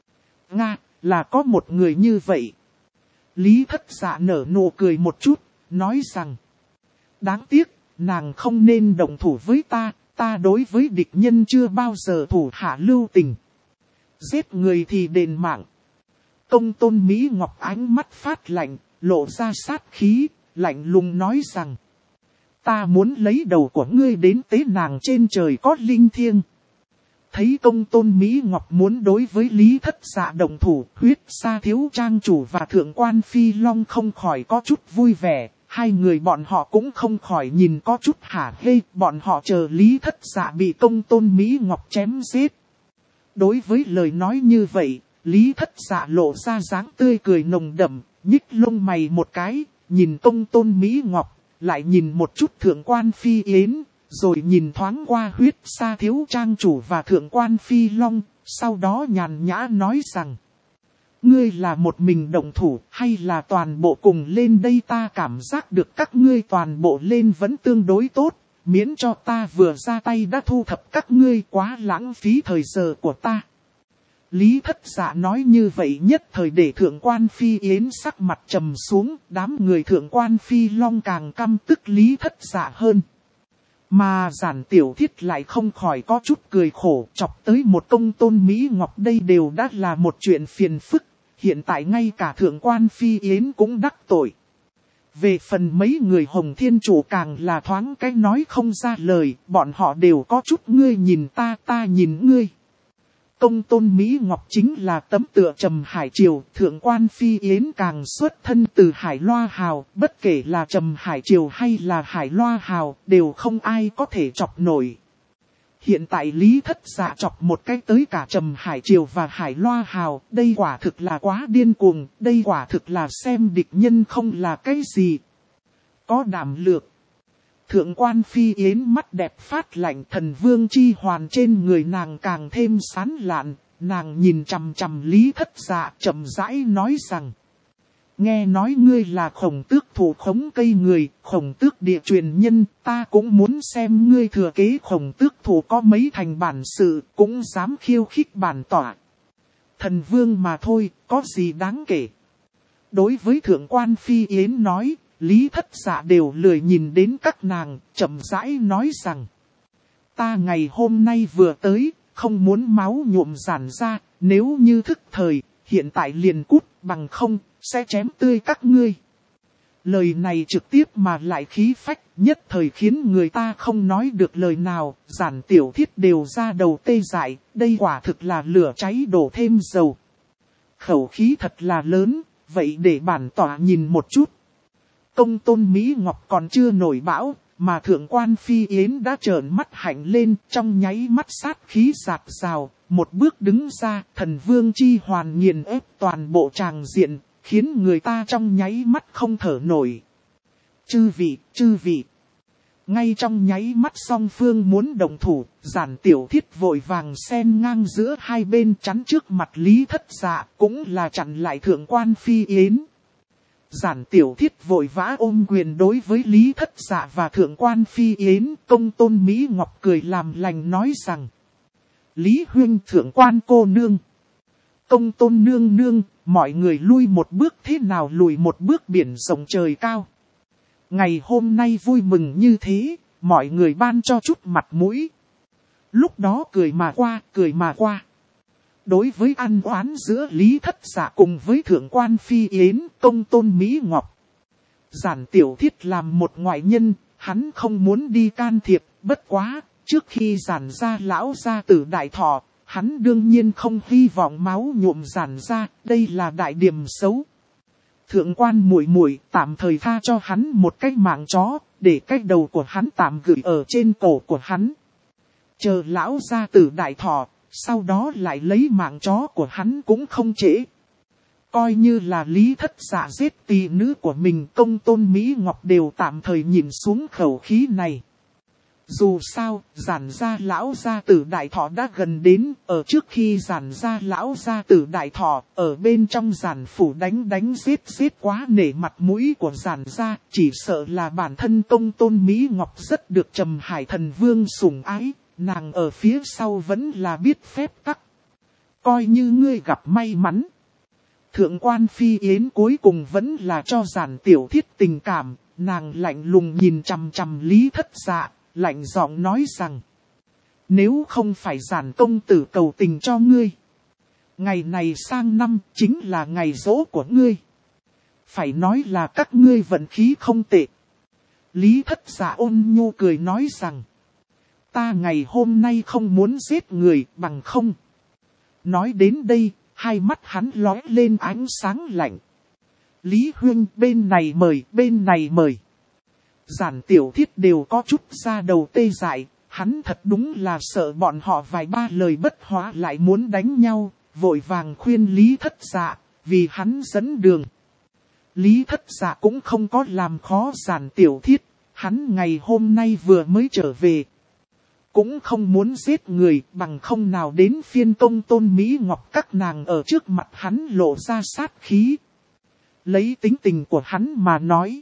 Speaker 1: Nga, là có một người như vậy. Lý Thất Dạ nở nụ cười một chút, nói rằng. Đáng tiếc, nàng không nên động thủ với ta. Ta đối với địch nhân chưa bao giờ thủ hạ lưu tình. Giết người thì đền mạng. Công Tôn Mỹ Ngọc ánh mắt phát lạnh, lộ ra sát khí, lạnh lùng nói rằng. Ta muốn lấy đầu của ngươi đến tế nàng trên trời có linh thiêng. Thấy Công Tôn Mỹ Ngọc muốn đối với Lý Thất Dạ động thủ, Huyết Sa thiếu trang chủ và Thượng quan Phi Long không khỏi có chút vui vẻ. Hai người bọn họ cũng không khỏi nhìn có chút hả hê, bọn họ chờ Lý Thất Dạ bị Công Tôn Mỹ Ngọc chém giết. Đối với lời nói như vậy, Lý Thất Dạ lộ ra dáng tươi cười nồng đậm, nhích lông mày một cái, nhìn Công Tôn Mỹ Ngọc, lại nhìn một chút Thượng quan Phi Yến, rồi nhìn thoáng qua Huyết Sa thiếu trang chủ và Thượng quan Phi Long, sau đó nhàn nhã nói rằng. Ngươi là một mình động thủ hay là toàn bộ cùng lên đây, ta cảm giác được các ngươi toàn bộ lên vẫn tương đối tốt, miễn cho ta vừa ra tay đã thu thập các ngươi quá lãng phí thời giờ của ta. Lý Thất Dạ nói như vậy nhất thời để Thượng Quan Phi Yến sắc mặt trầm xuống, đám người Thượng Quan Phi Long càng căm tức Lý Thất Dạ hơn. Mà Giản Tiểu Thiết lại không khỏi có chút cười khổ, chọc tới một Công Tôn Mỹ Ngọc đây đều đã là một chuyện phiền phức, hiện tại ngay cả Thượng Quan Phi Yến cũng đắc tội. Về phần mấy người Hồng Thiên Chủ càng là thoáng cái nói không ra lời, bọn họ đều có chút ngươi nhìn ta, ta nhìn ngươi. Công Tôn Mỹ Ngọc chính là tấm tựa Trầm Hải Triều, Thượng Quan Phi Yến càng xuất thân từ Hải Loa Hào, bất kể là Trầm Hải Triều hay là Hải Loa Hào, đều không ai có thể chọc nổi. Hiện tại Lý Thất Dạ chọc một cái tới cả Trầm Hải Triều và Hải Loa Hào, đây quả thực là quá điên cuồng, đây quả thực là xem địch nhân không là cái gì. Có đảm lược. Thượng Quan Phi Yến mắt đẹp phát lạnh, Thần Vương chi hoàn trên người nàng càng thêm sán lạn, nàng nhìn chằm chằm Lý Thất Dạ chậm rãi nói rằng. Nghe nói ngươi là Khổng Tước thủ khống cây người, Khổng Tước địa truyền nhân, ta cũng muốn xem ngươi thừa kế Khổng Tước thủ có mấy thành bản sự, cũng dám khiêu khích bản tỏa. Thần Vương mà thôi, có gì đáng kể. Đối với Thượng Quan Phi Yến nói, Lý Thất Dạ đều lười nhìn đến các nàng, chậm rãi nói rằng. Ta ngày hôm nay vừa tới, không muốn máu nhuộm giản ra, nếu như thức thời, hiện tại liền cút, bằng không, sẽ chém tươi các ngươi. Lời này trực tiếp mà lại khí phách, nhất thời khiến người ta không nói được lời nào, Giản Tiểu Thiết đều ra đầu tê dại, đây quả thực là lửa cháy đổ thêm dầu. Khẩu khí thật là lớn, vậy để bản tỏa nhìn một chút. Công Tôn Mỹ Ngọc còn chưa nổi bão, mà Thượng Quan Phi Yến đã trợn mắt hạnh lên, trong nháy mắt sát khí rạc rào, một bước đứng ra, Thần Vương chi hoàn nghiền ép toàn bộ tràng diện, khiến người ta trong nháy mắt không thở nổi. Chư vị. Ngay trong nháy mắt song phương muốn động thủ, Giản Tiểu Thiết vội vàng xen ngang giữa hai bên chắn trước mặt Lý Thất Dạ, cũng là chặn lại Thượng Quan Phi Yến. Giản Tiểu Thiết vội vã ôm quyền đối với Lý Thất Dạ và Thượng Quan Phi Yến, Công Tôn Mỹ Ngọc cười làm lành nói rằng. Lý Huynh, Thượng Quan cô nương. Công Tôn nương nương, mọi người lui một bước thế nào lùi một bước biển rộng trời cao. Ngày hôm nay vui mừng như thế, mọi người ban cho chút mặt mũi. Lúc đó cười mà qua. Đối với ăn oán giữa Lý Thất Dạ cùng với Thượng Quan Phi Yến, Công Tôn Mỹ Ngọc. Giản Tiểu Thiết làm một ngoại nhân, hắn không muốn đi can thiệp, bất quá, trước khi giản ra lão gia tử đại thọ, hắn đương nhiên không hy vọng máu nhuộm giản ra, đây là đại điểm xấu. Thượng Quan muội muội tạm thời tha cho hắn một cái mạng chó, để cái đầu của hắn tạm gửi ở trên cổ của hắn. Chờ lão gia tử đại thọ, sau đó lại lấy mạng chó của hắn cũng không trễ. Coi như là Lý Thất Dạ giết tỷ nữ của mình, Công Tôn Mỹ Ngọc đều tạm thời nhìn xuống khẩu khí này. Dù sao, giản gia lão gia tử đại thọ đã gần đến, ở trước khi giản gia lão gia tử đại thọ, ở bên trong giản phủ đánh giết quá nể mặt mũi của giản gia, chỉ sợ là bản thân Công Tôn Mỹ Ngọc rất được Trầm Hải Thần Vương sủng ái, nàng ở phía sau vẫn là biết phép tắc. Coi như ngươi gặp may mắn. Thượng Quan Phi Yến cuối cùng vẫn là cho Giản Tiểu Thiết tình cảm, nàng lạnh lùng nhìn chằm chằm Lý Thất Dạ, lạnh giọng nói rằng. Nếu không phải Giản công tử cầu tình cho ngươi, ngày này sang năm chính là ngày giỗ của ngươi. Phải nói là các ngươi vận khí không tệ. Lý Thất Dạ ôn nhu cười nói rằng. Ta ngày hôm nay không muốn giết người bằng không. Nói đến đây, hai mắt hắn lóe lên ánh sáng lạnh. Lý Huynh bên này mời. Giản Tiểu Thiết đều có chút ra đầu tê dại, hắn thật đúng là sợ bọn họ vài ba lời bất hóa lại muốn đánh nhau, vội vàng khuyên Lý Thất Dạ, vì hắn dẫn đường. Lý Thất Dạ cũng không có làm khó Giản Tiểu Thiết, hắn ngày hôm nay vừa mới trở về. Cũng không muốn giết người bằng không nào đến phiên Công Tôn Mỹ Ngọc các nàng ở trước mặt hắn lộ ra sát khí. Lấy tính tình của hắn mà nói.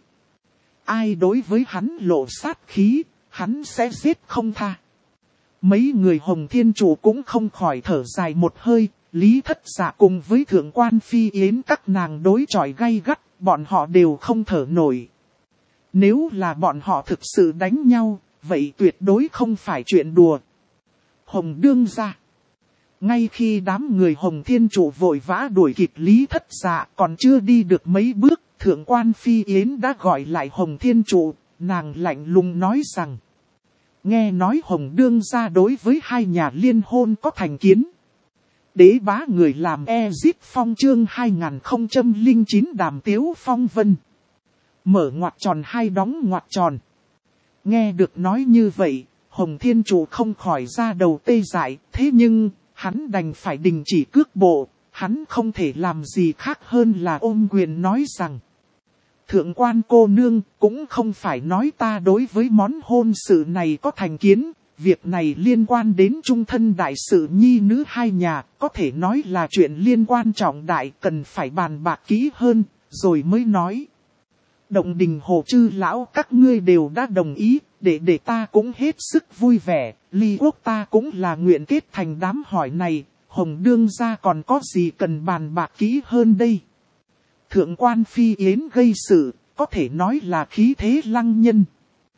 Speaker 1: Ai đối với hắn lộ sát khí, hắn sẽ giết không tha. Mấy người Hồng Thiên Chủ cũng không khỏi thở dài một hơi, Lý Thất Dạ cùng với Thượng quan Phi Yến các nàng đối chọi gay gắt, bọn họ đều không thở nổi. Nếu là bọn họ thực sự đánh nhau, vậy tuyệt đối không phải chuyện đùa. Hồng đương gia. Ngay khi đám người Hồng Thiên Trụ vội vã đuổi kịp Lý Thất Dạ còn chưa đi được mấy bước, Thượng quan Phi Yến đã gọi lại Hồng Thiên Trụ, nàng lạnh lùng nói rằng. Nghe nói Hồng đương gia đối với hai nhà liên hôn có thành kiến. Đế bá người làm Ezip Phong chương 2009 Đàm Tiếu Phong Vân. Mở ngoặc tròn hai đóng ngoặc tròn. Nghe được nói như vậy, Hồng Thiên Trụ không khỏi ra đầu tê dại, thế nhưng, hắn đành phải đình chỉ cước bộ, hắn không thể làm gì khác hơn là ôm quyền nói rằng. Thượng quan cô nương cũng không phải nói ta đối với món hôn sự này có thành kiến, việc này liên quan đến trung thân đại sự nhi nữ hai nhà, có thể nói là chuyện liên quan trọng đại cần phải bàn bạc kỹ hơn, rồi mới nói. Động đình Hồ Chư lão các ngươi đều đã đồng ý, để ta cũng hết sức vui vẻ, Ly Quốc ta cũng là nguyện kết thành đám hỏi này, Hồng đương gia còn có gì cần bàn bạc kỹ hơn đây. Thượng quan Phi Yến gây sự, có thể nói là khí thế lăng nhân.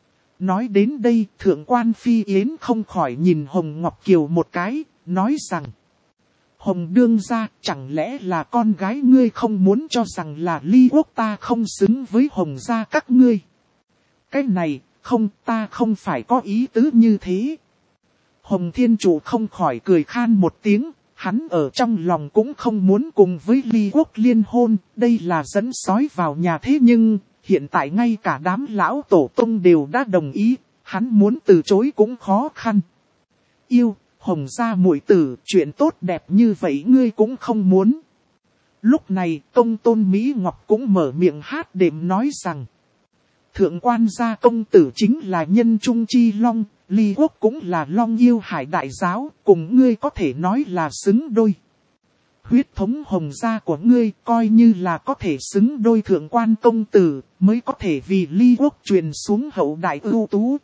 Speaker 1: Nói đến đây, Thượng quan Phi Yến không khỏi nhìn Hồng Ngọc Kiều một cái, nói rằng. Hồng đương gia, chẳng lẽ là con gái ngươi không muốn cho rằng là Ly Quốc ta không xứng với Hồng gia các ngươi. Cái này, không, ta không phải có ý tứ như thế. Hồng Thiên Trụ không khỏi cười khan một tiếng, hắn ở trong lòng cũng không muốn cùng với Ly Quốc liên hôn, đây là dẫn sói vào nhà thế nhưng, hiện tại ngay cả đám lão tổ tông đều đã đồng ý, hắn muốn từ chối cũng khó khăn. Yêu, Hồng gia muội tử, chuyện tốt đẹp như vậy ngươi cũng không muốn. Lúc này, công tôn Mỹ Ngọc cũng mở miệng hát đệm nói rằng. Thượng quan gia công tử chính là nhân trung chi long, Ly Quốc cũng là long yêu hải đại giáo, cùng ngươi có thể nói là xứng đôi. Huyết thống Hồng gia của ngươi coi như là có thể xứng đôi thượng quan công tử, mới có thể vì Ly Quốc truyền xuống hậu đại ưu tú.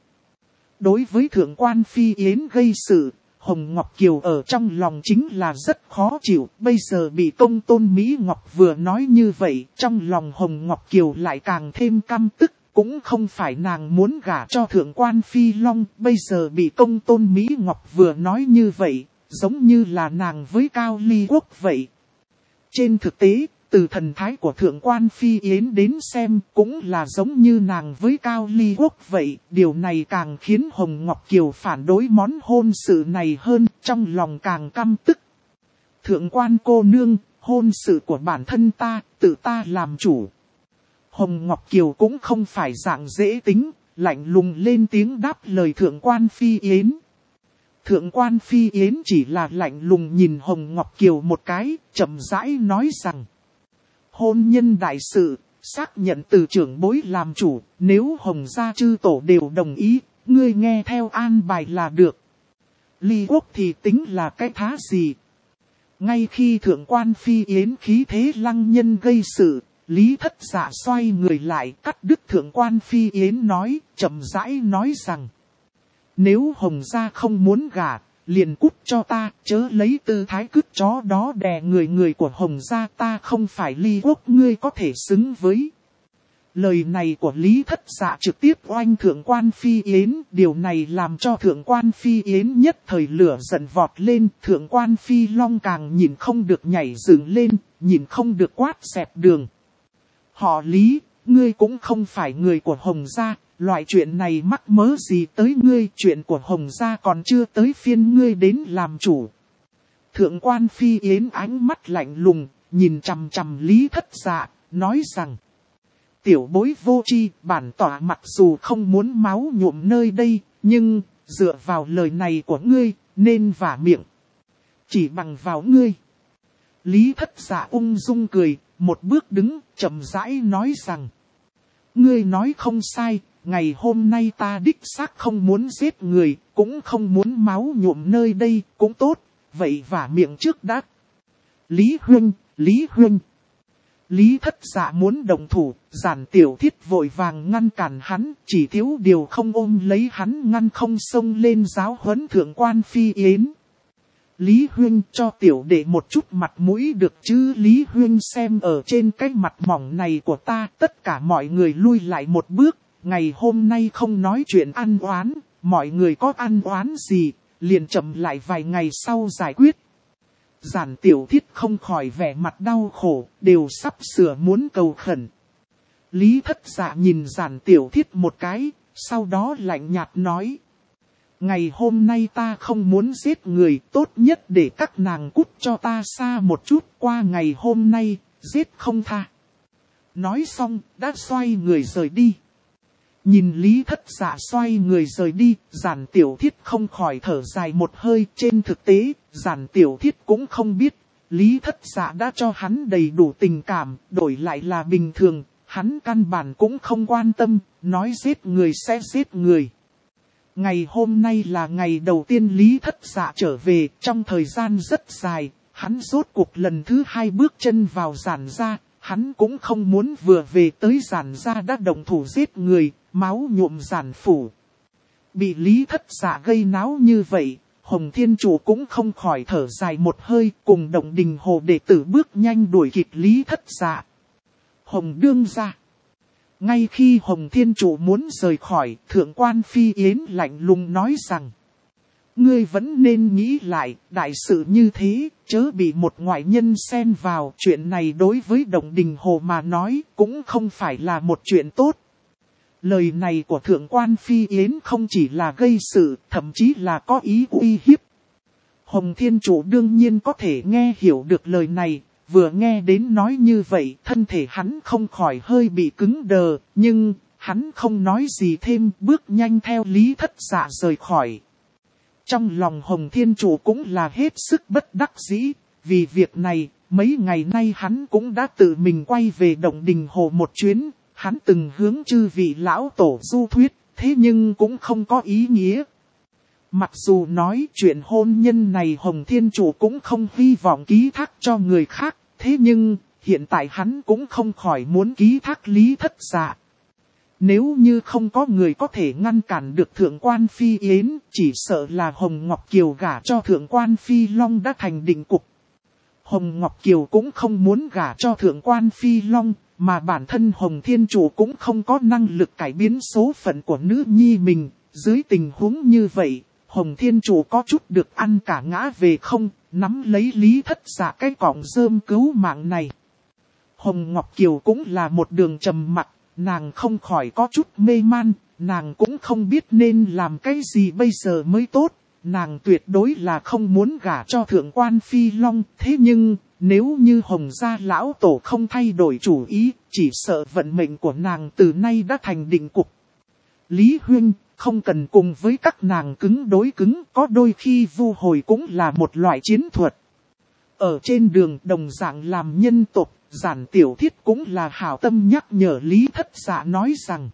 Speaker 1: Đối với thượng quan Phi Yến gây sự, Hồng Ngọc Kiều ở trong lòng chính là rất khó chịu, bây giờ bị công tôn Mỹ Ngọc vừa nói như vậy, trong lòng Hồng Ngọc Kiều lại càng thêm căm tức, cũng không phải nàng muốn gả cho thượng quan Phi Long, bây giờ bị công tôn Mỹ Ngọc vừa nói như vậy, giống như là nàng với Cao Ly Quốc vậy. Trên thực tế, từ thần thái của thượng quan Phi Yến đến xem cũng là giống như nàng với Cao Ly Quốc vậy. Điều này càng khiến Hồng Ngọc Kiều phản đối món hôn sự này hơn, trong lòng càng căm tức. Thượng quan cô nương, hôn sự của bản thân ta, tự ta làm chủ. Hồng Ngọc Kiều cũng không phải dạng dễ tính, lạnh lùng lên tiếng đáp lời thượng quan Phi Yến. Thượng quan Phi Yến chỉ là lạnh lùng nhìn Hồng Ngọc Kiều một cái, chậm rãi nói rằng. Hôn nhân đại sự, xác nhận từ trưởng bối làm chủ, nếu Hồng gia chư tổ đều đồng ý, ngươi nghe theo an bài là được. Ly Quốc thì tính là cái thá gì? Ngay khi thượng quan Phi Yến khí thế lăng nhân gây sự, Lý Thất Dạ xoay người lại cắt đứt thượng quan Phi Yến nói, chậm rãi nói rằng. Nếu Hồng gia không muốn gả, liền cút cho ta, chớ lấy tư thái cứt chó đó đè người của Hồng gia, ta không phải Ly Quốc ngươi có thể xứng với. Lời này của Lý Thất Dạ trực tiếp oanh thượng quan Phi Yến, điều này làm cho thượng quan Phi Yến nhất thời lửa giận vọt lên, thượng quan Phi Long càng nhìn không được nhảy dựng lên, nhìn không được quát xẹp đường. Họ Lý, ngươi cũng không phải người của Hồng gia. Loại chuyện này mắc mớ gì tới ngươi, chuyện của Hồng gia còn chưa tới phiên ngươi đến làm chủ. Thượng quan Phi Yến ánh mắt lạnh lùng, nhìn chằm chằm Lý Thất Dạ, nói rằng. Tiểu bối vô tri, bản tỏa mặc dù không muốn máu nhuộm nơi đây, nhưng, dựa vào lời này của ngươi, nên vả miệng. Chỉ bằng vào ngươi. Lý Thất Dạ ung dung cười, một bước đứng, chậm rãi nói rằng. Ngươi nói không sai. Ngày hôm nay ta đích xác không muốn giết người, cũng không muốn máu nhuộm nơi đây, cũng tốt, vậy vả miệng trước đã. Lý Huynh, Lý Huynh. Lý Thất Dạ muốn động thủ, Giản Tiểu Thiết vội vàng ngăn cản hắn, chỉ thiếu điều không ôm lấy hắn ngăn không xông lên giáo huấn thượng quan Phi Yến. Lý Huyên cho tiểu đệ một chút mặt mũi được chứ. Lý Huyên xem ở trên cái mặt mỏng này của ta, tất cả mọi người lui lại một bước. Ngày hôm nay không nói chuyện ăn oán, mọi người có ăn oán gì, liền chậm lại vài ngày sau giải quyết. Giản Tiểu Thiết không khỏi vẻ mặt đau khổ, đều sắp sửa muốn cầu khẩn. Lý Thất Dạ nhìn Giản Tiểu Thiết một cái, sau đó lạnh nhạt nói. Ngày hôm nay ta không muốn giết người, tốt nhất để các nàng cút cho ta xa một chút, qua ngày hôm nay, giết không tha. Nói xong, đã xoay người rời đi. Nhìn Lý Thất Dạ xoay người rời đi, Giản Tiểu Thiết không khỏi thở dài một hơi. Trên thực tế, Giản Tiểu Thiết cũng không biết, Lý Thất Dạ đã cho hắn đầy đủ tình cảm, đổi lại là bình thường, hắn căn bản cũng không quan tâm, nói giết người sẽ giết người. Ngày hôm nay là ngày đầu tiên Lý Thất Dạ trở về, trong thời gian rất dài, hắn rốt cuộc lần thứ 2 bước chân vào Giản gia, hắn cũng không muốn vừa về tới Giản gia đã động thủ giết người, máu nhuộm Giản phủ. Bị Lý Thất Dạ gây náo như vậy, Hồng Thiên Chủ cũng không khỏi thở dài một hơi, cùng Động Đình Hồ đệ tử bước nhanh đuổi kịp Lý Thất Dạ. Hồng đương gia. Ngay khi Hồng Thiên Chủ muốn rời khỏi, Thượng quan Phi Yến lạnh lùng nói rằng. Ngươi vẫn nên nghĩ lại, đại sự như thế, chớ bị một ngoại nhân xen vào. Chuyện này đối với Động Đình Hồ mà nói, cũng không phải là một chuyện tốt. Lời này của Thượng quan Phi Yến không chỉ là gây sự, thậm chí là có ý uy hiếp. Hồng Thiên Chủ đương nhiên có thể nghe hiểu được lời này. Vừa nghe đến nói như vậy, thân thể hắn không khỏi hơi bị cứng đờ, nhưng hắn không nói gì thêm, bước nhanh theo Lý Thất Dạ rời khỏi. Trong lòng Hồng Thiên Chủ cũng là hết sức bất đắc dĩ, vì việc này, mấy ngày nay hắn cũng đã tự mình quay về Động Đình Hồ một chuyến, hắn từng hướng chư vị lão tổ du thuyết, thế nhưng cũng không có ý nghĩa. Mặc dù nói chuyện hôn nhân này Hồng Thiên Chủ cũng không hy vọng ký thác cho người khác, thế nhưng hiện tại hắn cũng không khỏi muốn ký thác Lý Thất Dạ. Nếu như không có người có thể ngăn cản được Thượng quan Phi Yến, chỉ sợ là Hồng Ngọc Kiều gả cho Thượng quan Phi Long đã thành định cục. Hồng Ngọc Kiều cũng không muốn gả cho Thượng quan Phi Long, mà bản thân Hồng Thiên Chủ cũng không có năng lực cải biến số phận của nữ nhi mình. Dưới tình huống như vậy, Hồng Thiên Chủ có chút được ăn cả ngã về không, nắm lấy Lý Thất Dạ cái cọng rơm cứu mạng này. Hồng Ngọc Kiều cũng là một đường trầm mặc, nàng không khỏi có chút mê man, nàng cũng không biết nên làm cái gì bây giờ mới tốt. Nàng tuyệt đối là không muốn gả cho Thượng quan Phi Long, thế nhưng nếu như Hồng gia lão tổ không thay đổi chủ ý, chỉ sợ vận mệnh của nàng từ nay đã thành định cục. Lý Huyên, không cần cùng với các nàng cứng đối cứng, có đôi khi vu hồi cũng là một loại chiến thuật. Ở trên đường đồng dạng làm nhân tộc, Giản Tiểu Thiết cũng là hảo tâm nhắc nhở Lý Thất Dạ nói rằng.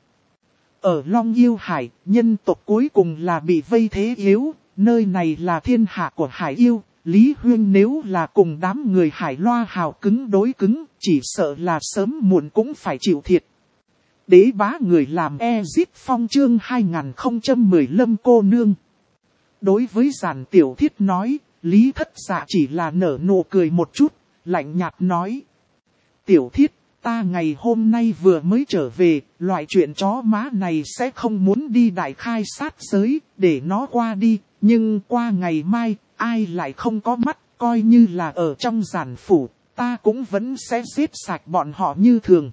Speaker 1: Ở Long Yêu Hải, nhân tộc cuối cùng là bị vây thế yếu, nơi này là thiên hạ của Hải Yêu. Lý Huyên nếu là cùng đám người Hải Loa hào cứng đối cứng, chỉ sợ là sớm muộn cũng phải chịu thiệt. Đế bá người làm Ezip Phong chương 2010 Lâm cô nương. Đối với Giản Tiểu Thiết nói, Lý Thất Dạ chỉ là nở nụ cười một chút, lạnh nhạt nói. Tiểu Thiết, ta ngày hôm nay vừa mới trở về, loại chuyện chó má này sẽ không muốn đi đại khai sát giới, để nó qua đi, nhưng qua ngày mai, ai lại không có mắt, coi như là ở trong Giản phủ, ta cũng vẫn sẽ giết sạch bọn họ như thường.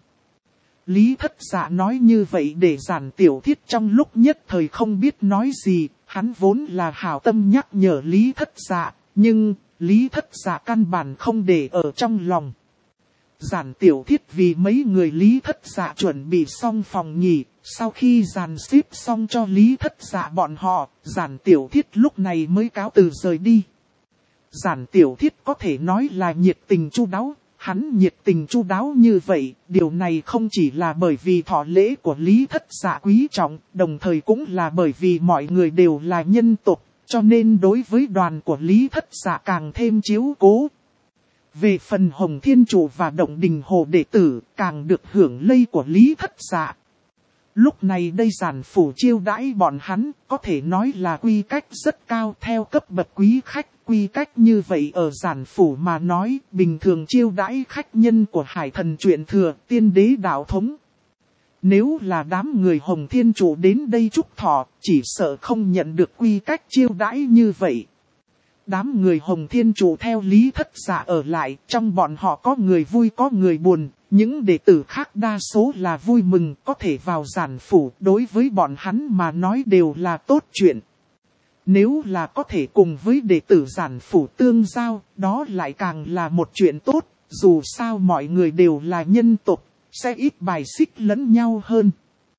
Speaker 1: Lý Thất Dạ nói như vậy để Giản Tiểu Thiết trong lúc nhất thời không biết nói gì, hắn vốn là hảo tâm nhắc nhở Lý Thất Dạ, nhưng Lý Thất Dạ căn bản không để ở trong lòng. Giản Tiểu Thiết vì mấy người Lý Thất Dạ chuẩn bị xong phòng nghỉ, sau khi dàn xếp xong cho Lý Thất Dạ bọn họ, Giản Tiểu Thiết lúc này mới cáo từ rời đi. Giản Tiểu Thiết có thể nói là nhiệt tình chu đáo. Hắn nhiệt tình chu đáo như vậy, điều này không chỉ là bởi vì thọ lễ của Lý Thất Dạ quý trọng, đồng thời cũng là bởi vì mọi người đều là nhân tộc, cho nên đối với đoàn của Lý Thất Dạ càng thêm chiếu cố. Về phần Hồng Thiên Chủ và Động Đình Hồ đệ tử, càng được hưởng lây của Lý Thất Dạ. Lúc này đây Giản phủ chiêu đãi bọn hắn, có thể nói là quy cách rất cao theo cấp bậc quý khách, Quy cách như vậy ở giản phủ mà nói, bình thường chiêu đãi khách nhân của Hải Thần Truyện Thừa, tiên đế đạo thống. Nếu là đám người Hồng Thiên Trụ đến đây chúc thọ, chỉ sợ không nhận được quy cách chiêu đãi như vậy. Đám người Hồng Thiên Trụ theo Lý Thất Dạ ở lại, trong bọn họ có người vui có người buồn, những đệ tử khác đa số là vui mừng có thể vào giản phủ, đối với bọn hắn mà nói đều là tốt chuyện. Nếu là có thể cùng với đệ tử giản phủ tương giao, đó lại càng là một chuyện tốt, dù sao mọi người đều là nhân tộc, sẽ ít bài xích lẫn nhau hơn.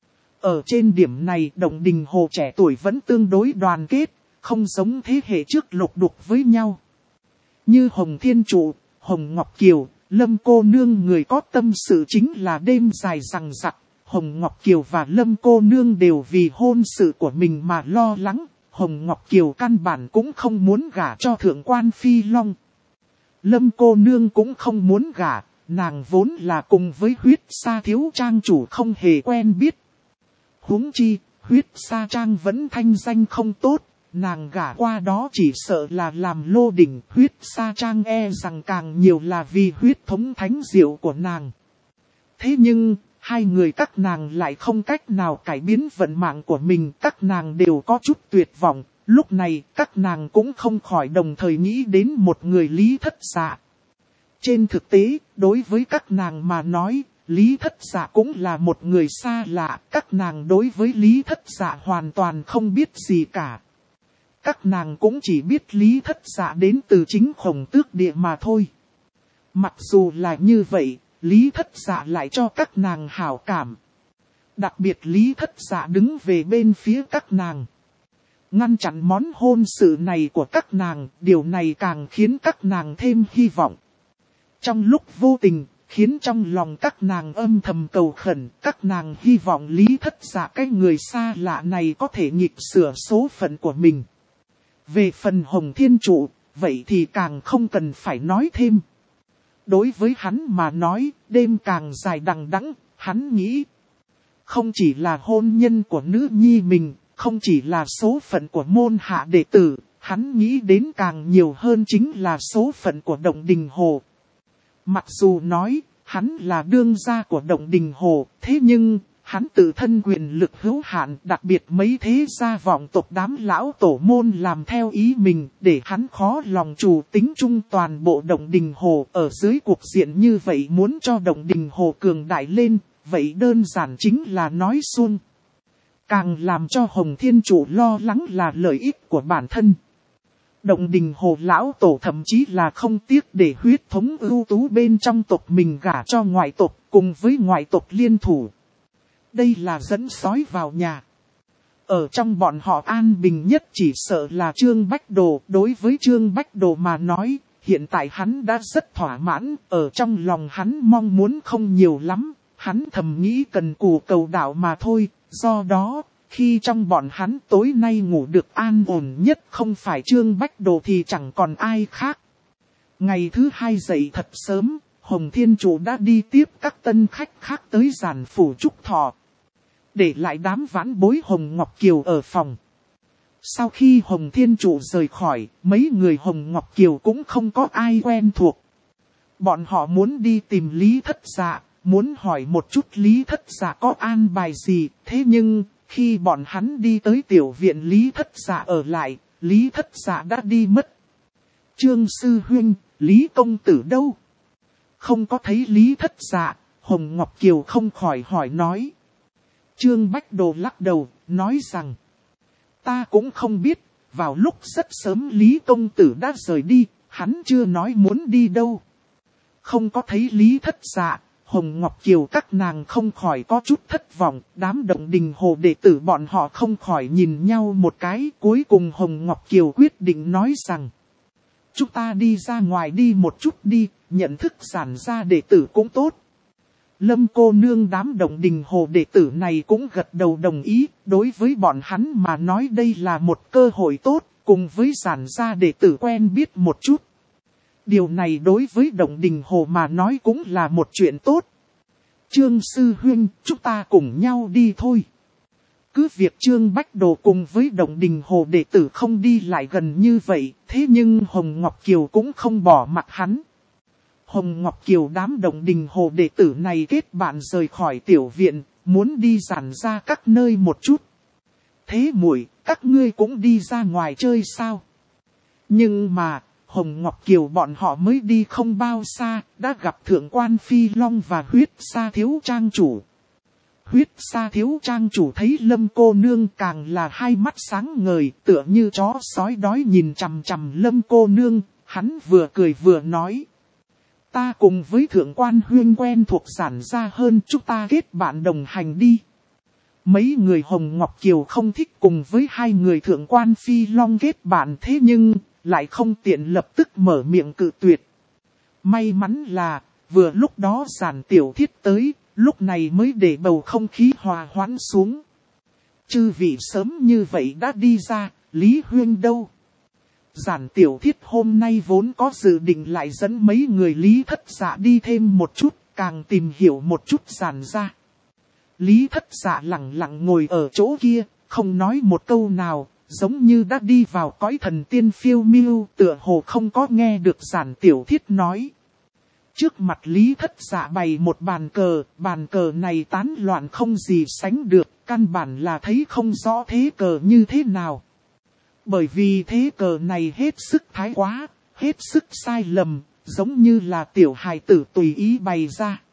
Speaker 1: Ở trên điểm này Động Đình Hồ trẻ tuổi vẫn tương đối đoàn kết, không giống thế hệ trước lục đục với nhau. Như Hồng Thiên Trụ, Hồng Ngọc Kiều, Lâm cô nương người có tâm sự chính là đêm dài rằng rặc. Hồng Ngọc Kiều và Lâm cô nương đều vì hôn sự của mình mà lo lắng. Hồng Ngọc Kiều căn bản cũng không muốn gả cho thượng quan Phi Long. Lâm cô nương cũng không muốn gả, nàng vốn là cùng với Huyết Sa thiếu trang chủ không hề quen biết. Huống chi, Huyết Sa trang vẫn thanh danh không tốt, nàng gả qua đó chỉ sợ là làm lô đỉnh. Huyết Sa trang e rằng càng nhiều là vì huyết thống thánh diệu của nàng. Thế nhưng, hai người các nàng lại không cách nào cải biến vận mạng của mình, các nàng đều có chút tuyệt vọng, lúc này các nàng cũng không khỏi đồng thời nghĩ đến một người Lý Thất Dạ. Trên thực tế, đối với các nàng mà nói, Lý Thất Dạ cũng là một người xa lạ, các nàng đối với Lý Thất Dạ hoàn toàn không biết gì cả. Các nàng cũng chỉ biết Lý Thất Dạ đến từ chính Khổng Tước Địa mà thôi. Mặc dù là như vậy, Lý Thất Dạ lại cho các nàng hảo cảm. Đặc biệt Lý Thất Dạ đứng về bên phía các nàng, ngăn chặn món hôn sự này của các nàng, điều này càng khiến các nàng thêm hy vọng. Trong lúc vô tình, khiến trong lòng các nàng âm thầm cầu khẩn, các nàng hy vọng Lý Thất Dạ cái người xa lạ này có thể nghịch sửa số phận của mình. Về phần Hồng Thiên Trụ, vậy thì càng không cần phải nói thêm. Đối với hắn mà nói, đêm càng dài đằng đẵng, hắn nghĩ. Không chỉ là hôn nhân của nữ nhi mình, không chỉ là số phận của môn hạ đệ tử, hắn nghĩ đến càng nhiều hơn chính là số phận của Động Đình Hồ. Mặc dù nói, hắn là đương gia của Động Đình Hồ, thế nhưng, hắn tự thân quyền lực hữu hạn, đặc biệt mấy thế gia vọng tộc đám lão tổ môn làm theo ý mình, để hắn khó lòng chủ tính chung toàn bộ Động Đình Hồ. Ở dưới cuộc diện như vậy muốn cho Động Đình Hồ cường đại lên, vậy đơn giản chính là nói suông. Càng làm cho Hồng Thiên Trụ lo lắng là lợi ích của bản thân. Động Đình Hồ lão tổ thậm chí là không tiếc để huyết thống ưu tú bên trong tộc mình gả cho ngoại tộc, cùng với ngoại tộc liên thủ. Đây là dẫn sói vào nhà. Ở trong bọn họ an bình nhất chỉ sợ là Trương Bách Đồ. Đối với Trương Bách Đồ mà nói, hiện tại hắn đã rất thỏa mãn, ở trong lòng hắn mong muốn không nhiều lắm. Hắn thầm nghĩ cần cù cầu đạo mà thôi, do đó, khi trong bọn hắn tối nay ngủ được an ổn nhất không phải Trương Bách Đồ thì chẳng còn ai khác. Ngày thứ hai dậy thật sớm, Hồng Thiên Trụ đã đi tiếp các tân khách khác tới giản phủ chúc thọ. Để lại đám vãn bối Hồng Ngọc Kiều ở phòng. Sau khi Hồng Thiên Trụ rời khỏi, mấy người Hồng Ngọc Kiều cũng không có ai quen thuộc. Bọn họ muốn đi tìm Lý Thất Dạ, muốn hỏi một chút Lý Thất Dạ có an bài gì, thế nhưng, khi bọn hắn đi tới tiểu viện Lý Thất Dạ ở lại, Lý Thất Dạ đã đi mất. Trương Sư Huynh, Lý Công Tử đâu? Không có thấy Lý Thất Dạ, Hồng Ngọc Kiều không khỏi hỏi nói. Trương Bách Đồ lắc đầu, nói rằng, ta cũng không biết, vào lúc rất sớm Lý Công Tử đã rời đi, hắn chưa nói muốn đi đâu. Không có thấy Lý Thất Dạ, Hồng Ngọc Kiều các nàng không khỏi có chút thất vọng, đám Động Đình Hồ đệ tử bọn họ không khỏi nhìn nhau một cái, cuối cùng Hồng Ngọc Kiều quyết định nói rằng, chúng ta đi ra ngoài đi một chút đi, nhận thức giản gia đệ tử cũng tốt. Lâm cô nương đám Động Đình Hồ đệ tử này cũng gật đầu đồng ý, đối với bọn hắn mà nói đây là một cơ hội tốt, cùng với giản gia đệ tử quen biết một chút. Điều này đối với Động Đình Hồ mà nói cũng là một chuyện tốt. Trương Sư Huynh, chúng ta cùng nhau đi thôi. cứ việc Trương Bách Đồ cùng với Động Đình Hồ đệ tử không đi lại gần như vậy, thế nhưng Hồng Ngọc Kiều cũng không bỏ mặc hắn. Hồng Ngọc Kiều đám Động Đình Hồ đệ tử này kết bạn rời khỏi tiểu viện, muốn đi giản ra các nơi một chút. Thế muội, các ngươi cũng đi ra ngoài chơi sao? Nhưng mà, Hồng Ngọc Kiều bọn họ mới đi không bao xa, đã gặp Thượng quan Phi Long và Huyết Sa thiếu trang chủ. Huyết Sa thiếu trang chủ thấy Lâm cô nương càng là hai mắt sáng ngời, tựa như chó sói đói nhìn chằm chằm Lâm cô nương, hắn vừa cười vừa nói. Ta cùng với Thượng quan Huyên quen thuộc giản ra hơn, chúng ta kết bạn đồng hành đi. Mấy người Hồng Ngọc Kiều không thích cùng với hai người Thượng quan Phi Long kết bạn, thế nhưng lại không tiện lập tức mở miệng cự tuyệt. May mắn là, vừa lúc đó Giản Tiểu Thiết tới, lúc này mới để bầu không khí hòa hoãn xuống. Chư vị sớm như vậy đã đi ra, Lý Huyên đâu? Giản Tiểu Thiết hôm nay vốn có dự định lại dẫn mấy người Lý Thất Dạ đi thêm một chút, càng tìm hiểu một chút Giản ra. Lý Thất Dạ lặng lặng ngồi ở chỗ kia, không nói một câu nào, giống như đã đi vào cõi thần tiên phiêu miêu, tựa hồ không có nghe được Giản Tiểu Thiết nói. Trước mặt Lý Thất Dạ bày một bàn cờ này tán loạn không gì sánh được, căn bản là thấy không rõ thế cờ như thế nào. Bởi vì thế cờ này hết sức thái quá, hết sức sai lầm, giống như là tiểu hài tử tùy ý bày ra.